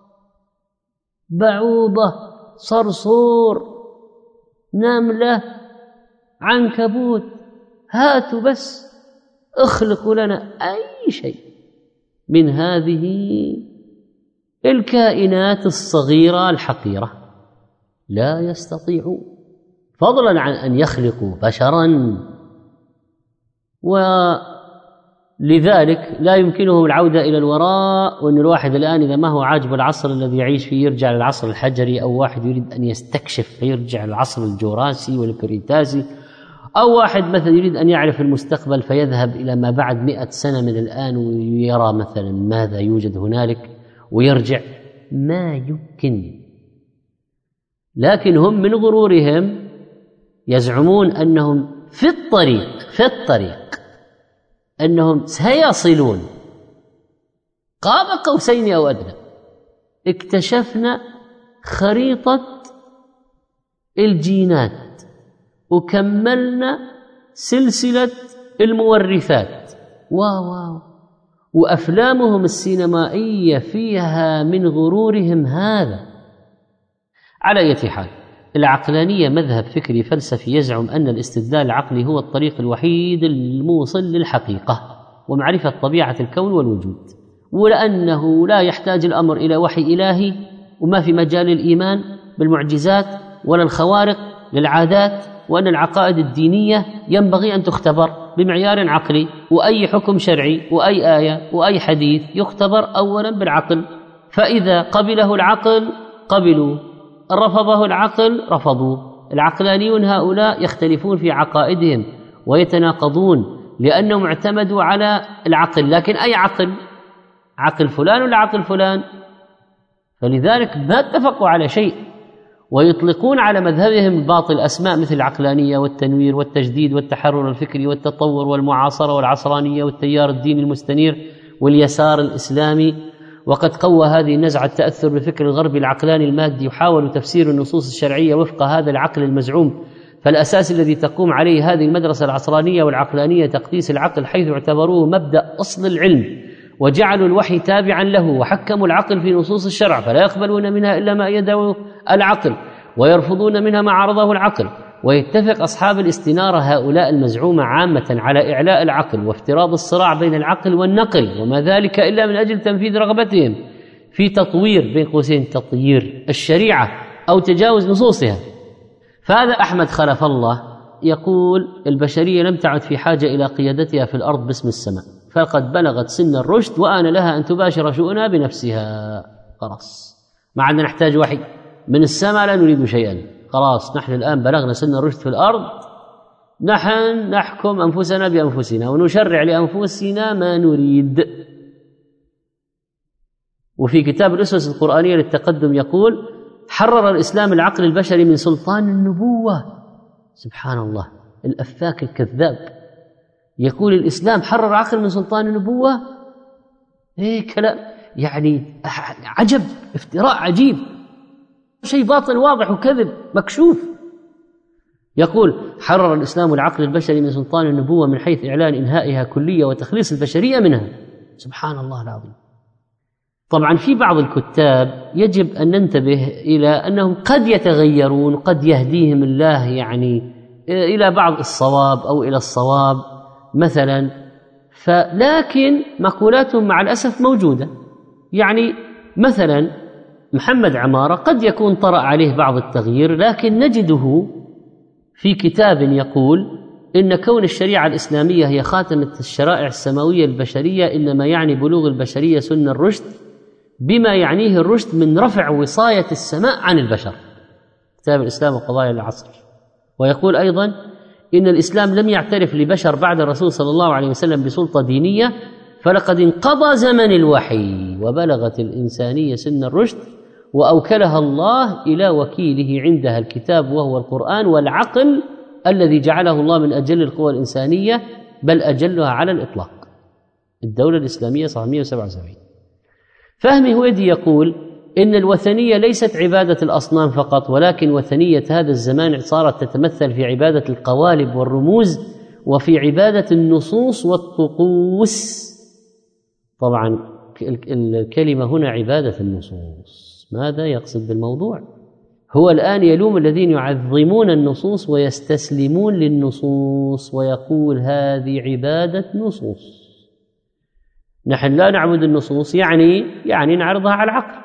بعوضة، صرصور، نملة، عنكبوت، هاتوا بس اخلقوا لنا أي شيء من هذه الكائنات الصغيرة الحقيرة. لا يستطيعون، فضلا عن أن يخلقوا بشرا لذلك لا يمكنهم العودة إلى الوراء، وأن الواحد الآن إذا ما هو عاجب العصر الذي يعيش فيه يرجع للعصر الحجري، أو واحد يريد أن يستكشف فيرجع للعصر الجوراسي والكريتاسي، أو واحد مثلا يريد أن يعرف المستقبل فيذهب إلى ما بعد 100 سنة من الآن ويرى مثلا ماذا يوجد هنالك ويرجع. ما يمكن. لكن هم من غرورهم يزعمون أنهم في الطريق أنهم سيصلون قاب قوسين أو أدنى. اكتشفنا خريطة الجينات وكملنا سلسلة المورثات واو، وأفلامهم السينمائية فيها من غرورهم هذا. على أي حال، العقلانية مذهب فكري فلسفي يزعم أن الاستدلال العقلي هو الطريق الوحيد الموصل للحقيقة ومعرفة طبيعة الكون والوجود، ولأنه لا يحتاج الأمر إلى وحي إلهي، وما في مجال الإيمان بالمعجزات ولا الخوارق للعادات، وأن العقائد الدينية ينبغي أن تختبر بمعيار عقلي، وأي حكم شرعي وأي آية وأي حديث يختبر أولا بالعقل، فإذا قبله العقل قبلوا، رفضه العقل رفضوا. العقلانيون هؤلاء يختلفون في عقائدهم ويتناقضون لأنهم اعتمدوا على العقل، لكن أي عقل؟ عقل فلان ولا عقل فلان؟ فلذلك ما اتفقوا على شيء، ويطلقون على مذهبهم الباطل أسماء مثل العقلانية والتنوير والتجديد والتحرر الفكري والتطور والمعاصرة والعصرانية والتيار الديني المستنير واليسار الإسلامي. وقد قوى هذه النزعة التأثر بالفكر الغربي العقلاني المادي، يحاول تفسير النصوص الشرعية وفق هذا العقل المزعوم. فالأساس الذي تقوم عليه هذه المدرسة العصرانية والعقلانية تقديس العقل، حيث اعتبروه مبدأ أصل العلم وجعلوا الوحي تابعا له، وحكموا العقل في نصوص الشرع، فلا يقبلون منها إلا ما أيده العقل ويرفضون منها ما عارضه العقل. ويتفق أصحاب الاستنارة هؤلاء المزعومة عامة على إعلاء العقل وافتراض الصراع بين العقل والنقل، وما ذلك إلا من أجل تنفيذ رغبتهم في تطوير بين قوسين تطيير الشريعة أو تجاوز نصوصها. فهذا أحمد خلف الله يقول: البشرية لم تعد في حاجة إلى قيادتها في الأرض باسم السماء، فقد بلغت سن الرشد وآن لها أن تباشر شؤونها بنفسها. خلاص ما عندنا نحتاج وحي من السماء، لا نريد شيئا، خلاص نحن الآن بلغنا سن الرشد في الأرض، نحن نحكم أنفسنا بأنفسنا ونشرع لأنفسنا ما نريد. وفي كتاب الأسس القرآنية للتقدم يقول: حرر الإسلام العقل البشري من سلطان النبوة. سبحان الله، الأفاك الكذاب يقول الإسلام حرر عقل من سلطان النبوة. إيه كلام يعني عجب، افتراء عجيب، شيء باطل واضح وكذب مكشوف. يقول: حرر الإسلام العقل البشري من سلطان النبوة من حيث إعلان إنهائها كلية وتخليص البشرية منها. سبحان الله العظيم. طبعا في بعض الكتاب يجب أن ننتبه إلى أنهم قد يتغيرون، قد يهديهم الله يعني إلى بعض الصواب أو إلى الصواب مثلا، لكن مقولاتهم مع الأسف موجودة. يعني مثلا محمد عمارة قد يكون طرأ عليه بعض التغيير، لكن نجده في كتاب يقول إن كون الشريعة الإسلامية هي خاتمة الشرائع السماوية البشرية إنما يعني بلوغ البشرية سن الرشد بما يعنيه الرشد من رفع وصاية السماء عن البشر، كتاب الإسلام وقضايا العصر. ويقول أيضا إن الإسلام لم يعترف لبشر بعد الرسول صلى الله عليه وسلم بسلطة دينية، فلقد انقضى زمن الوحي وبلغت الإنسانية سن الرشد، وأوكلها الله إلى وكيله عندها الكتاب وهو القرآن والعقل الذي جعله الله من أجل القوى الإنسانية، بل أجلها على الإطلاق. الدولة الإسلامية صفحة 177. فهمي هويدي يقول إن الوثنية ليست عبادة الأصنام فقط، ولكن وثنية هذا الزمان صارت تتمثل في عبادة القوالب والرموز وفي عبادة النصوص والطقوس. طبعا الكلمة هنا عبادة النصوص، ماذا يقصد بالموضوع؟ هو الآن يلوم الذين يعظمون النصوص ويستسلمون للنصوص ويقول هذه عبادة نصوص. نحن لا نعبد النصوص، يعني نعرضها على العقل،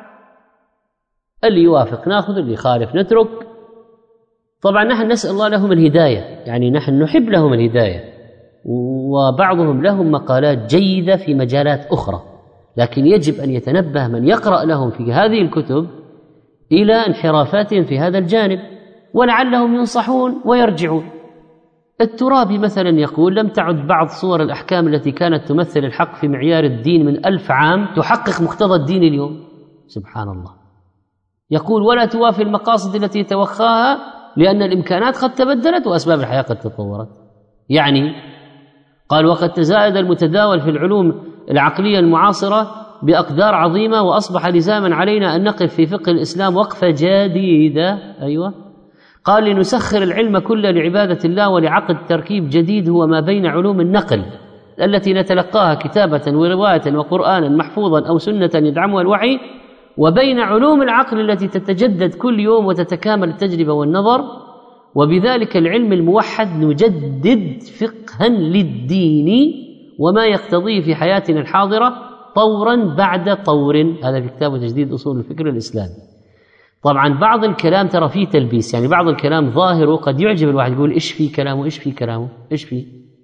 اللي يوافق ناخذ، اللي يخالف نترك. طبعا نحن نسأل الله لهم الهداية، يعني نحن نحب لهم الهداية، وبعضهم لهم مقالات جيدة في مجالات أخرى، لكن يجب أن يتنبه من يقرأ لهم في هذه الكتب إلى انحرافاتهم في هذا الجانب، ولعلهم ينصحون ويرجعون. الترابي مثلا يقول: لم تعد بعض صور الأحكام التي كانت تمثل الحق في معيار الدين من 1000 عام تحقق مقتضى الدين اليوم. سبحان الله. يقول: ولا توافي المقاصد التي توخاها لأن الإمكانات قد تبدلت وأسباب الحياة قد تطورت. يعني قال: وقد تزايد المتداول في العلوم العقلية المعاصرة بأقدار عظيمة، وأصبح لزاما علينا أن نقف في فقه الإسلام وقفة جديدة. أيوة. قال: لنسخر العلم كله لعبادة الله ولعقد تركيب جديد هو ما بين علوم النقل التي نتلقاها كتابة ورواية وقرآنا محفوظا أو سنة يدعمها الوحي، وبين علوم العقل التي تتجدد كل يوم وتتكامل التجربة والنظر، وبذلك العلم الموحد نجدد فقها للدين وما يقتضيه في حياتنا الحاضرة طورا بعد طور. هذا في كتاب تجديد أصول الفكر الإسلامي. طبعا بعض الكلام ترى فيه تلبيس، يعني بعض الكلام ظاهره قد يعجب الواحد، يقول إيش في كلامه إيش في كلامه إيش في،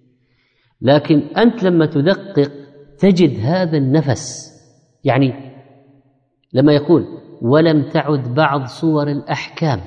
لكن أنت لما تدقق تجد هذا النفس. يعني لما يقول: ولم تعد بعض صور الأحكام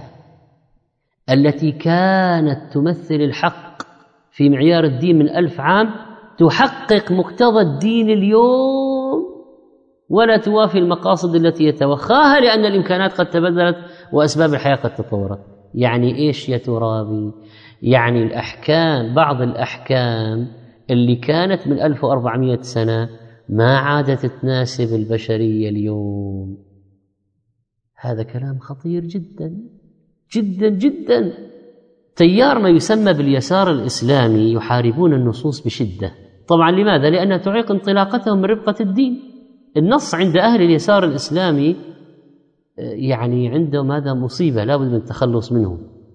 التي كانت تمثل الحق في معيار الدين من 1000 عام تحقق مقتضى الدين اليوم ولا توافي المقاصد التي يتوخاها لأن الإمكانات قد تبدلت وأسباب الحياة قد تطورت. يعني إيش يا ترابي؟ يعني الأحكام، بعض الأحكام اللي كانت من 1400 سنة ما عادت تناسب البشرية اليوم. هذا كلام خطير جدا جدا جدا. تيار ما يسمى باليسار الإسلامي يحاربون النصوص بشدة. طبعا لماذا؟ لأنها تعيق انطلاقتهم من ربقة الدين. النص عند أهل اليسار الإسلامي يعني عندهم هذا مصيبة لا بد من التخلص منه.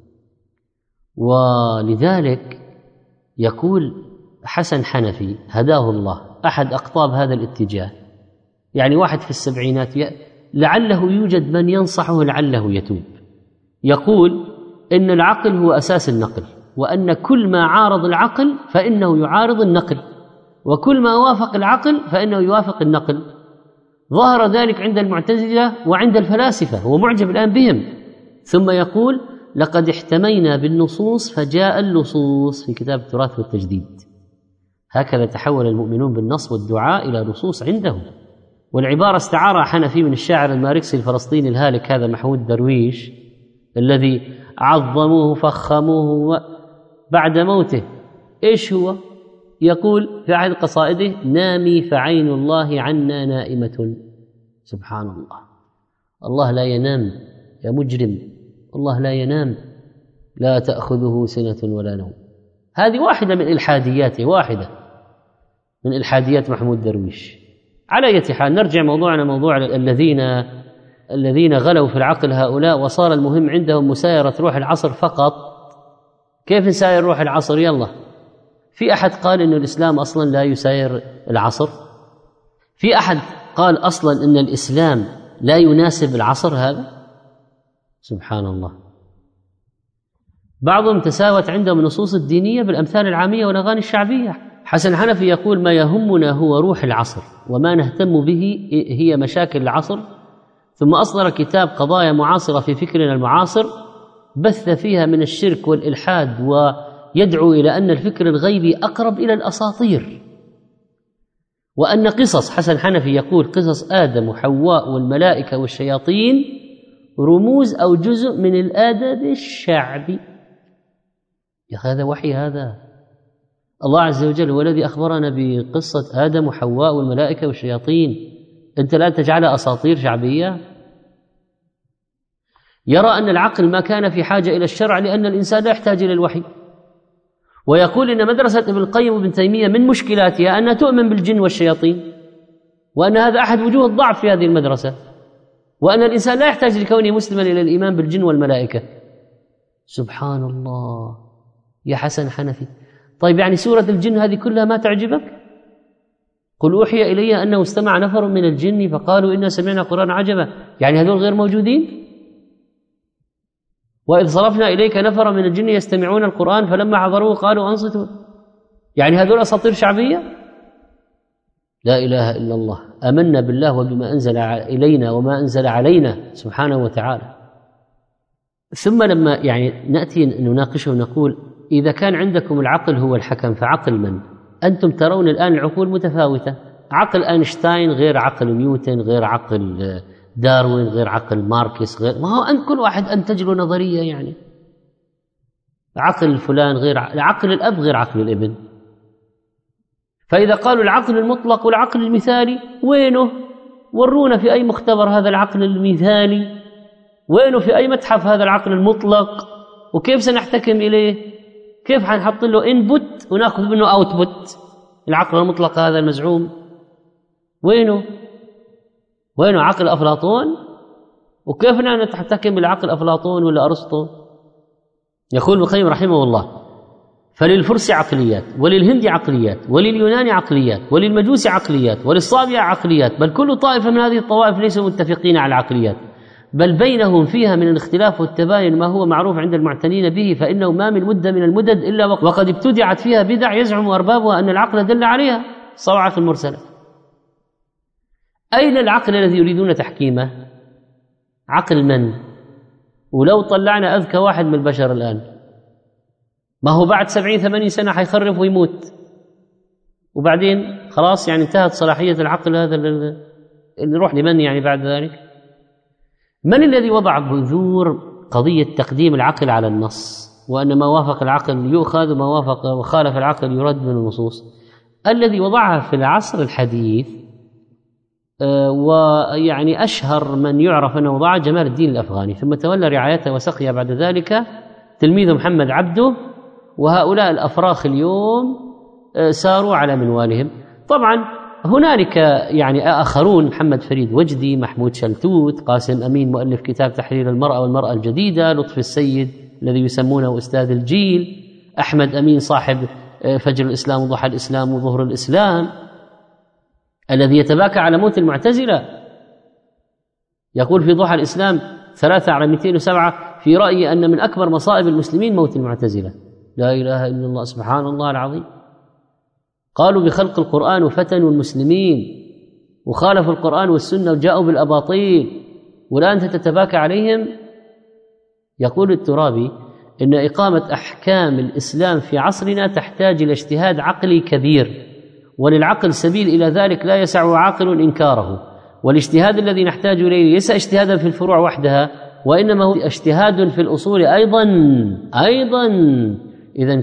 ولذلك يقول حسن حنفي هداه الله، أحد أقطاب هذا الاتجاه، يعني واحد في السبعينات، لعله يوجد من ينصحه لعله يتوب، يقول إن العقل هو أساس النقل، وأن كل ما عارض العقل فإنه يعارض النقل، وكل ما وافق العقل فإنه يوافق النقل. ظهر ذلك عند المعتزلة وعند الفلاسفة، هو معجب الآن بهم. ثم يقول: لقد احتمينا بالنصوص فجاء اللصوص في كتاب التراث والتجديد. هكذا تحول المؤمنون بالنص والدعاء إلى لصوص عندهم. والعبارة استعارها حنفي من الشاعر الماركسي الفلسطيني الهالك هذا محمود درويش، الذي عظموه فخموه بعد موته. إيش هو؟ يقول في أحد قصائده: نامي فعين الله عنا نائمة. سبحان الله. الله لا ينام يا مجرم، الله لا ينام، لا تأخذه سنة ولا نوم. هذه واحدة من إلحادياته، واحدة من إلحاديات محمود درويش. على أي حال نرجع موضوعنا، موضوع الذين غلوا في العقل هؤلاء وصار المهم عندهم مسايرة روح العصر فقط. كيف نساير روح العصر؟ يلا، في أحد قال إن الإسلام أصلا لا يساير العصر، في أحد قال أصلا إن الإسلام لا يناسب العصر هذا. سبحان الله. بعضهم تساوت عندهم النصوص الدينية بالأمثال العامية والأغاني الشعبية. حسن حنفي يقول: ما يهمنا هو روح العصر، وما نهتم به هي مشاكل العصر. ثم أصدر كتاب قضايا معاصرة في فكرنا المعاصر، بث فيها من الشرك والإلحاد، ويدعو إلى أن الفكر الغيبي أقرب إلى الأساطير، وأن قصص، حسن حنفي يقول قصص آدم وحواء والملائكة والشياطين رموز أو جزء من الأدب الشعبي. يا أخي هذا وحي، هذا الله عز وجل هو الذي أخبرنا بقصة آدم وحواء والملائكة والشياطين، أنت لا تجعلها أساطير شعبية. يرى أن العقل ما كان في حاجة إلى الشرع لأن الإنسان لا يحتاج إلى الوحي، ويقول إن مدرسة ابن القيم وابن تيمية من مشكلاتها أنها تؤمن بالجن والشياطين، وأن هذا أحد وجوه الضعف في هذه المدرسة، وأن الإنسان لا يحتاج لكونه مسلما إلى الإيمان بالجن والملائكة. سبحان الله يا حسن حنفي. طيب يعني سورة الجن هذه كلها ما تعجبك؟ قل أوحي إلي أنه استمع نفر من الجن فقالوا إنا سمعنا قرآن عجبا، يعني هذول غير موجودين؟ وإذ صرفنا إليك نفر من الجن يستمعون القرآن فلما حضروه قالوا أنصتوا. يعني هذول أساطير شعبية؟ لا إله إلا الله، آمنا بالله وبما أنزل إلينا وما أنزل علينا سبحانه وتعالى. ثم لما يعني نأتي نناقشه ونقول إذا كان عندكم العقل هو الحكم فعقل من؟ أنتم ترون الآن العقول متفاوتة، عقل أينشتاين غير عقل نيوتن، غير عقل داروين، غير عقل ماركس، غير ما هو أن كل واحد أنتج له نظرية. يعني عقل فلان غير عقل الأب غير عقل الابن. فإذا قالوا العقل المطلق والعقل المثالي، وينه؟ ورونا في أي مختبر هذا العقل المثالي، وينه في أي متحف هذا العقل المطلق، وكيف سنحتكم إليه؟ كيف حنحط له إنبوت ونأخذ منه أوتبوت؟ العقل المطلق هذا المزعوم وينه؟ عقل أفلاطون؟ وكيف نحتكم بالعقل أفلاطون ولا أرسطو؟ يقول ابن القيم رحمه الله: فللفرس عقليات، وللهند عقليات، ولليونان عقليات، وللمجوس عقليات، وللصابئة عقليات، بل كل طائفة من هذه الطوائف ليسوا متفقين على العقليات، بل بينهم فيها من الاختلاف والتباين ما هو معروف عند المعتنين به، فإنه ما من مدة من المدد إلا وقد ابتدعت فيها بدع يزعم أربابها أن العقل دل عليها، صواعق المرسلة. أين العقل الذي يريدون تحكيمه؟ عقل من؟ ولو طلعنا أذكى واحد من البشر الآن، ما هو بعد 70-80 سنة حيخرف ويموت، وبعدين خلاص يعني انتهت صلاحية العقل هذا اللي نروح لمن يعني بعد ذلك؟ من الذي وضع بذور قضية تقديم العقل على النص، وأن ما وافق العقل يؤخذ وما وافق وخالف العقل يرد من النصوص؟ الذي وضعها في العصر الحديث ويعني أشهر من يعرف أنه وضعها جمال الدين الأفغاني، ثم تولى رعايته وسقيا بعد ذلك تلميذه محمد عبده، وهؤلاء الأفراخ اليوم ساروا على منوالهم. طبعا هنالك يعني آخرون، محمد فريد وجدي، محمود شلتوت، قاسم أمين مؤلف كتاب تحرير المرأة والمرأة الجديدة، لطفي السيد الذي يسمونه أستاذ الجيل، أحمد أمين صاحب فجر الإسلام وضحى الإسلام وظهر الإسلام، الذي يتباكى على موت المعتزلة، يقول في ضحى الإسلام 3/207 في رأيي أن من أكبر مصائب المسلمين موت المعتزلة. لا إله إلا الله، سبحان الله العظيم. قالوا بخلق القرآن وفتنوا المسلمين وخالفوا القرآن والسنة وجاءوا بالأباطيل، والآن تتباكى عليهم. يقول الترابي إن إقامة أحكام الإسلام في عصرنا تحتاج إلى اجتهاد عقلي كبير، وللعقل سبيل إلى ذلك لا يسع عاقل إنكاره، والاجتهاد الذي نحتاج إليه ليس اجتهادا في الفروع وحدها، وإنما هو اجتهاد في الأصول أيضا. إذن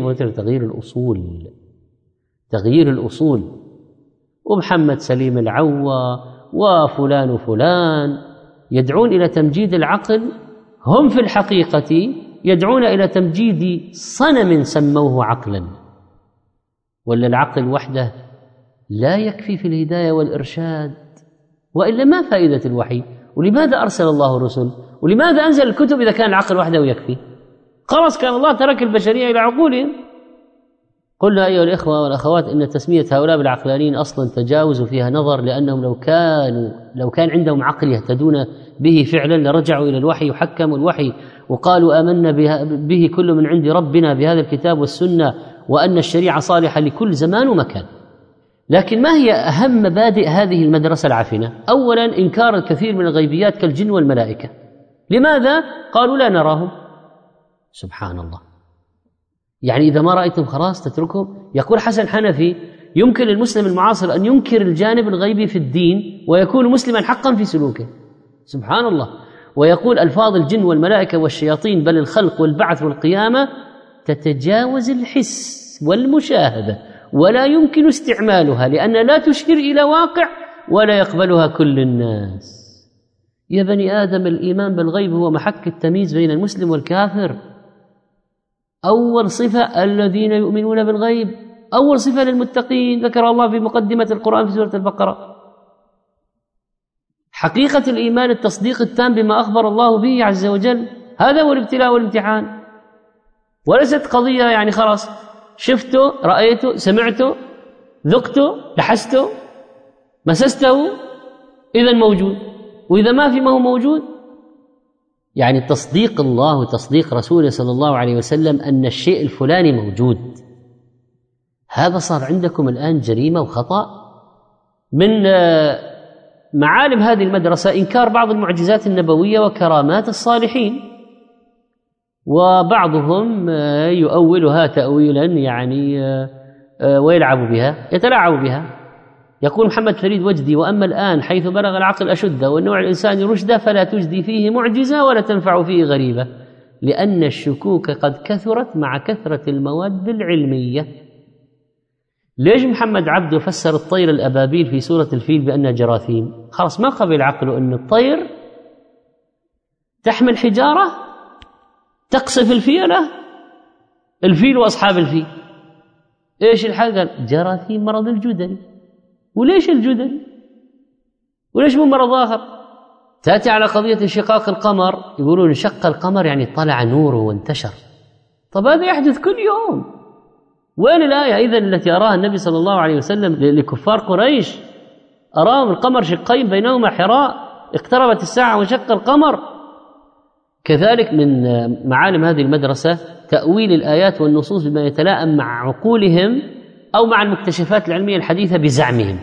تغيير الأصول. ومحمد سليم العوة وفلان يدعون إلى تمجيد العقل، هم في الحقيقة يدعون إلى تمجيد صنم سموه عقلا. ولا العقل وحده لا يكفي في الهداية والإرشاد، وإلا ما فائدة الوحي؟ ولماذا أرسل الله الرسل؟ ولماذا أنزل الكتب إذا كان العقل وحده يكفي؟ خلاص كان الله ترك البشرية إلى عقولهم. قلنا أيها الإخوة والأخوات إن تسمية هؤلاء بالعقلانيين أصلا تجاوز فيها نظر، لأنهم لو كان عندهم عقل يهتدون به فعلا لرجعوا إلى الوحي وحكموا الوحي وقالوا آمنا به كل من عند ربنا بهذا الكتاب والسنة، وأن الشريعة صالحة لكل زمان ومكان. لكن ما هي أهم مبادئ هذه المدرسة العفنة؟ أولا إنكار الكثير من الغيبيات كالجن والملائكة. لماذا؟ قالوا لا نراهم. سبحان الله، يعني إذا ما رأيتم خلاص تتركهم. يقول حسن حنفي يمكن للمسلم المعاصر أن ينكر الجانب الغيبي في الدين ويكون مسلما حقا في سلوكه. سبحان الله. ويقول ألفاظ الجن والملائكة والشياطين بل الخلق والبعث والقيامة تتجاوز الحس والمشاهدة، ولا يمكن استعمالها لأن لا تشير إلى واقع ولا يقبلها كل الناس. يا بني آدم، الإيمان بالغيب هو محك التمييز بين المسلم والكافر. أول صفة الذين يؤمنون بالغيب، أول صفة للمتقين ذكر الله في مقدمة القرآن في سورة البقرة. حقيقة الإيمان التصديق التام بما أخبر الله به عز وجل، هذا هو الابتلاء والامتحان، وليست قضية يعني خلاص شفته رأيته سمعته ذقته لحسته مسسته إذا موجود، وإذا ما في ما هو موجود. يعني تصديق الله وتصديق رسوله صلى الله عليه وسلم أن الشيء الفلاني موجود، هذا صار عندكم الآن جريمة وخطأ. من معالم هذه المدرسة إنكار بعض المعجزات النبوية وكرامات الصالحين، وبعضهم يؤولها تأويلا يعني ويلعب بها، يتلاعب بها. يقول محمد فريد وجدي: وأما الآن حيث بلغ العقل أشده والنوع الإنساني رشده فلا تجدي فيه معجزة ولا تنفع فيه غريبة، لأن الشكوك قد كثرت مع كثرة المواد العلمية. ليش محمد عبده فسر الطير الأبابيل في سورة الفيل بأنها جراثيم؟ خلاص ما قبل عقله أن الطير تحمل حجارة تقصف الفيل وأصحاب الفيل. إيش الحال؟ قال جراثيم مرض الجدري. وليش الجدري؟ وليش مو مرض آخر؟ تأتي على قضية انشقاق القمر، يقولون انشق القمر يعني طلع نوره وانتشر. طب هذا يحدث كل يوم. وين الآية إذن التي أراها النبي صلى الله عليه وسلم لكفار قريش؟ أراهم القمر شقين بينهما حراء، اقتربت الساعة وانشق القمر. كذلك من معالم هذه المدرسة تأويل الآيات والنصوص بما يتلائم مع عقولهم أو مع المكتشفات العلمية الحديثة بزعمهم.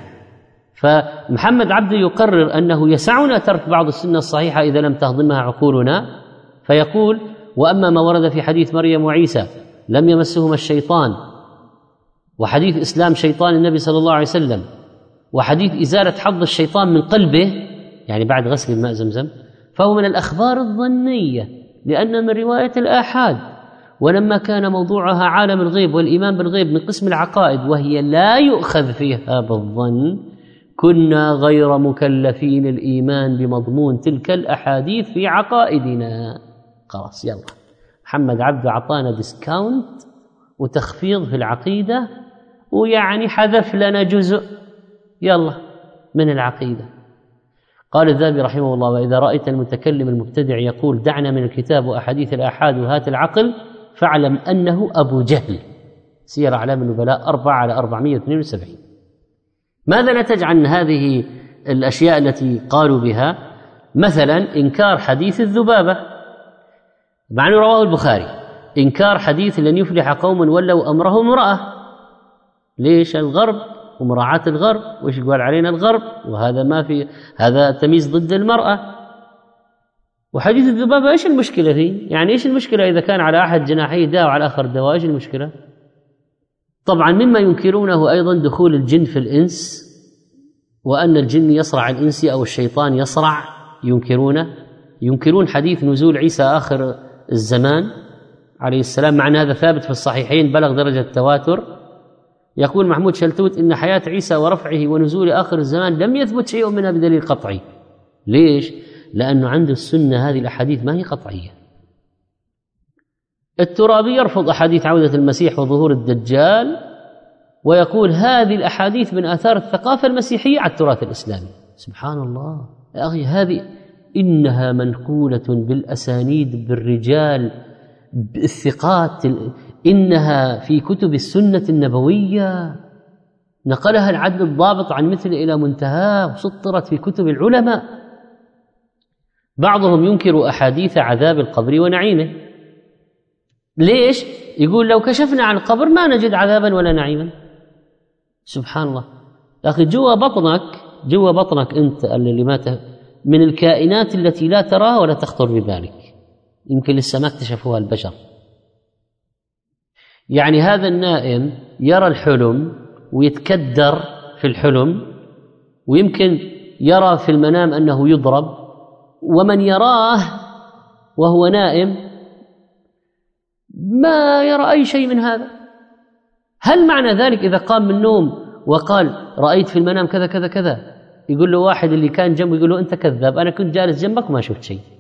فمحمد عبده يقرر أنه يسعنا ترك بعض السنة الصحيحة إذا لم تهضمها عقولنا، فيقول: وأما ما ورد في حديث مريم وعيسى لم يمسهما الشيطان، وحديث إسلام شيطان النبي صلى الله عليه وسلم، وحديث إزالة حظ الشيطان من قلبه يعني بعد غسل الماء زمزم، فهو من الأخبار الظنية لأن من رواية الآحاد، ولما كان موضوعها عالم الغيب والإيمان بالغيب من قسم العقائد وهي لا يؤخذ فيها بالظن، كنا غير مكلفين الإيمان بمضمون تلك الأحاديث في عقائدنا. خلاص يلا، محمد عبده أعطانا ديسكاونت وتخفيض في العقيدة، ويعني حذف لنا جزء يلا من العقيدة. قال الذهبي رحمه الله: وإذا رأيت المتكلم المبتدع يقول دعنا من الكتاب وأحاديث الآحاد وهات العقل، فاعلم أنه أبو جهل. سير أعلام النبلاء 4/472. ماذا نتج عن هذه الأشياء التي قالوا بها؟ مثلا إنكار حديث الذبابة، مع أنه رواه البخاري، إنكار حديث لن يفلح قوم ولوا أمرهم امرأة. ليش الغرب ومراعاة الغرب؟ وإيش قال علينا الغرب؟ وهذا ما في، هذا تمييز ضد المرأة. وحديث الذبابة إيش المشكلة فيه؟ يعني إيش المشكلة إذا كان على أحد جناحيه داء وعلى الآخر دواء؟ إيش المشكلة؟ طبعا مما ينكرونه أيضا دخول الجن في الإنس، وأن الجن يصرع الإنس أو الشيطان يصرع، ينكرون حديث نزول عيسى آخر الزمان عليه السلام، مع أن هذا ثابت في الصحيحين بلغ درجة التواتر. يقول محمود شلتوت إن حياة عيسى ورفعه ونزول آخر الزمان لم يثبت شيء منها بدليل قطعي. ليش؟ لأنه عنده السنة هذه الأحاديث ما هي قطعية. الترابي يرفض أحاديث عودة المسيح وظهور الدجال، ويقول هذه الأحاديث من آثار الثقافة المسيحية على التراث الإسلامي. سبحان الله يا أخي، هذه إنها منقولة بالأسانيد بالرجال بالثقات، إنها في كتب السنة النبوية، نقلها العدل الضابط عن مثل إلى منتهى، وسطرت في كتب العلماء. بعضهم ينكر أحاديث عذاب القبر ونعيمه. ليش؟ يقول لو كشفنا عن القبر ما نجد عذابا ولا نعيما. سبحان الله يا أخي، جوا بطنك أنت اللي مات من الكائنات التي لا تراها ولا تخطر ببالك، يمكن لسه ما اكتشفوها البشر. يعني هذا النائم يرى الحلم ويتكدر في الحلم، ويمكن يرى في المنام أنه يضرب، ومن يراه وهو نائم ما يرى أي شيء من هذا. هل معنى ذلك إذا قام من النوم وقال رأيت في المنام كذا كذا كذا، يقول له واحد اللي كان جنبه يقول له أنت كذاب، أنا كنت جالس جنبك وما شفت شيء؟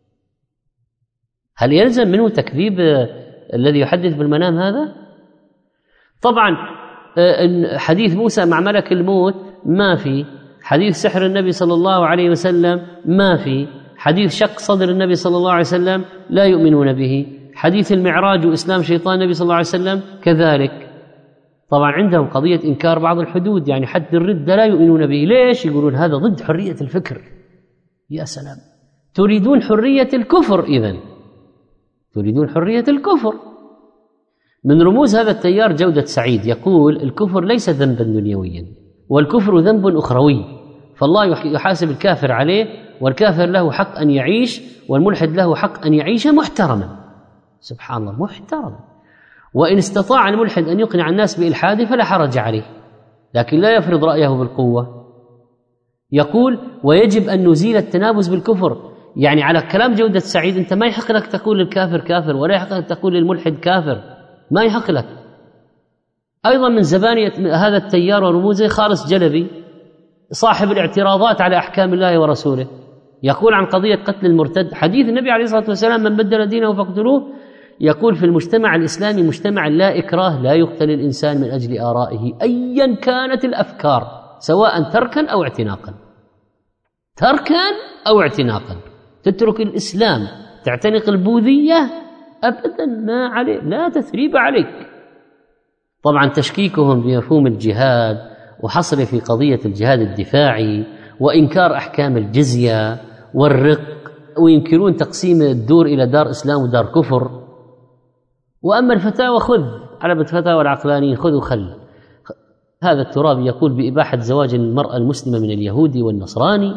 هل يلزم منه تكذيب الذي يحدث بالمنام هذا؟ طبعا حديث موسى مع ملك الموت ما في، حديث سحر النبي صلى الله عليه وسلم ما في، حديث شق صدر النبي صلى الله عليه وسلم لا يؤمنون به، حديث المعراج وإسلام شيطان النبي صلى الله عليه وسلم كذلك. طبعا عندهم قضية إنكار بعض الحدود، يعني حد الردة لا يؤمنون به. ليش؟ يقولون هذا ضد حرية الفكر. يا سلام، تريدون حرية الكفر، إذن تريدون حرية الكفر. من رموز هذا التيار جودة سعيد يقول: الكفر ليس ذنبا دنيويا، والكفر ذنب أخروي، فالله يحاسب الكافر عليه، والكافر له حق أن يعيش، والملحد له حق أن يعيش محترما. سبحان الله، محترم. وإن استطاع الملحد أن يقنع الناس بإلحاده فلا حرج عليه، لكن لا يفرض رأيه بالقوة. يقول: ويجب أن نزيل التنابز بالكفر. يعني على كلام جودة سعيد أنت ما يحق لك تقول للكافر كافر، ولا يحق لك تقول للملحد كافر، ما يحق لك. أيضا من زبانية هذا التيار ورموزه خالص جلبي، صاحب الاعتراضات على أحكام الله ورسوله، يقول عن قضية قتل المرتد: حديث النبي عليه الصلاة والسلام: من بدل دينه فاقتلوه. يقول: في المجتمع الإسلامي مجتمع لا إكراه، لا يقتل الإنسان من أجل آرائه أيا كانت الأفكار، سواء تركا أو اعتناقا. تركا أو اعتناقا، تترك الإسلام تعتنق البوذية أبدا ما عليه، لا تثريب عليك. طبعا تشكيكهم بمفهوم الجهاد وحصره في قضية الجهاد الدفاعي، وإنكار أحكام الجزية والرق، وينكرون تقسيم الدور إلى دار إسلام ودار كفر. وأما الفتاوى خذ على فتاوى العقلانيين، خذ وخل. هذا الترابي يقول بإباحة زواج المرأة المسلمة من اليهودي والنصراني،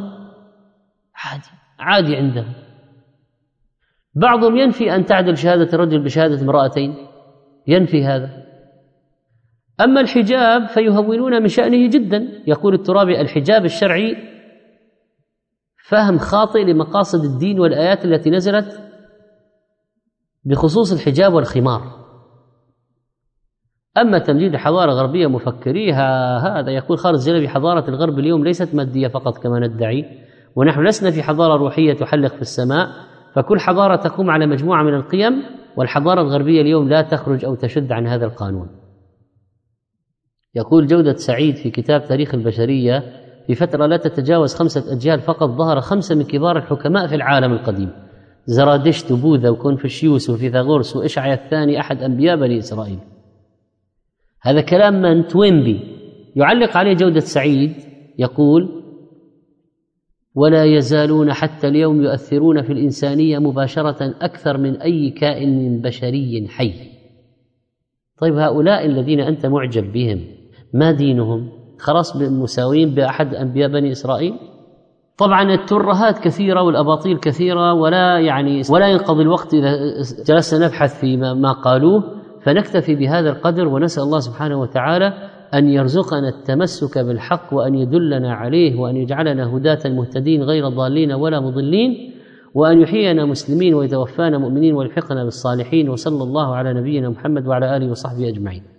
عادي عندهم. بعضهم ينفي أن تعدل شهادة الرجل بشهادة امرأتين، ينفي هذا. أما الحجاب فيهونون من شأنه جدا. يقول الترابي: الحجاب الشرعي فهم خاطئ لمقاصد الدين والآيات التي نزلت بخصوص الحجاب والخمار. أما تمجيد الحضارة الغربية مفكريها، هذا يقول خالد جلبي: حضارة الغرب اليوم ليست مادية فقط كما ندعي، ونحن لسنا في حضارة روحية تحلق في السماء، فكل حضارة تقوم على مجموعة من القيم، والحضارة الغربية اليوم لا تخرج أو تشذ عن هذا القانون. يقول جودة سعيد في كتاب تاريخ البشرية: في فترة لا تتجاوز 5 أجيال فقط ظهر 5 من كبار الحكماء في العالم القديم: زرادشت وبوذا وكونفوشيوس وفيثاغورس وإشعيا الثاني أحد أنبياء بني إسرائيل. هذا كلام من توينبي. يعلق عليه جودة سعيد يقول: ولا يزالون حتى اليوم يؤثرون في الإنسانية مباشرة أكثر من أي كائن بشري حي. طيب هؤلاء الذين أنت معجب بهم ما دينهم؟ خلاص مساوين بأحد أنبياء بني إسرائيل؟ طبعا الترهات كثيرة والأباطيل كثيرة، ولا ينقضي الوقت إذا جلسنا نبحث في ما قالوه، فنكتفي بهذا القدر، ونسأل الله سبحانه وتعالى أن يرزقنا التمسك بالحق، وأن يدلنا عليه، وأن يجعلنا هداة مهتدين غير ضالين ولا مضلين، وأن يحيينا مسلمين ويتوفانا مؤمنين ويلحقنا بالصالحين. وصلى الله على نبينا محمد وعلى آله وصحبه أجمعين.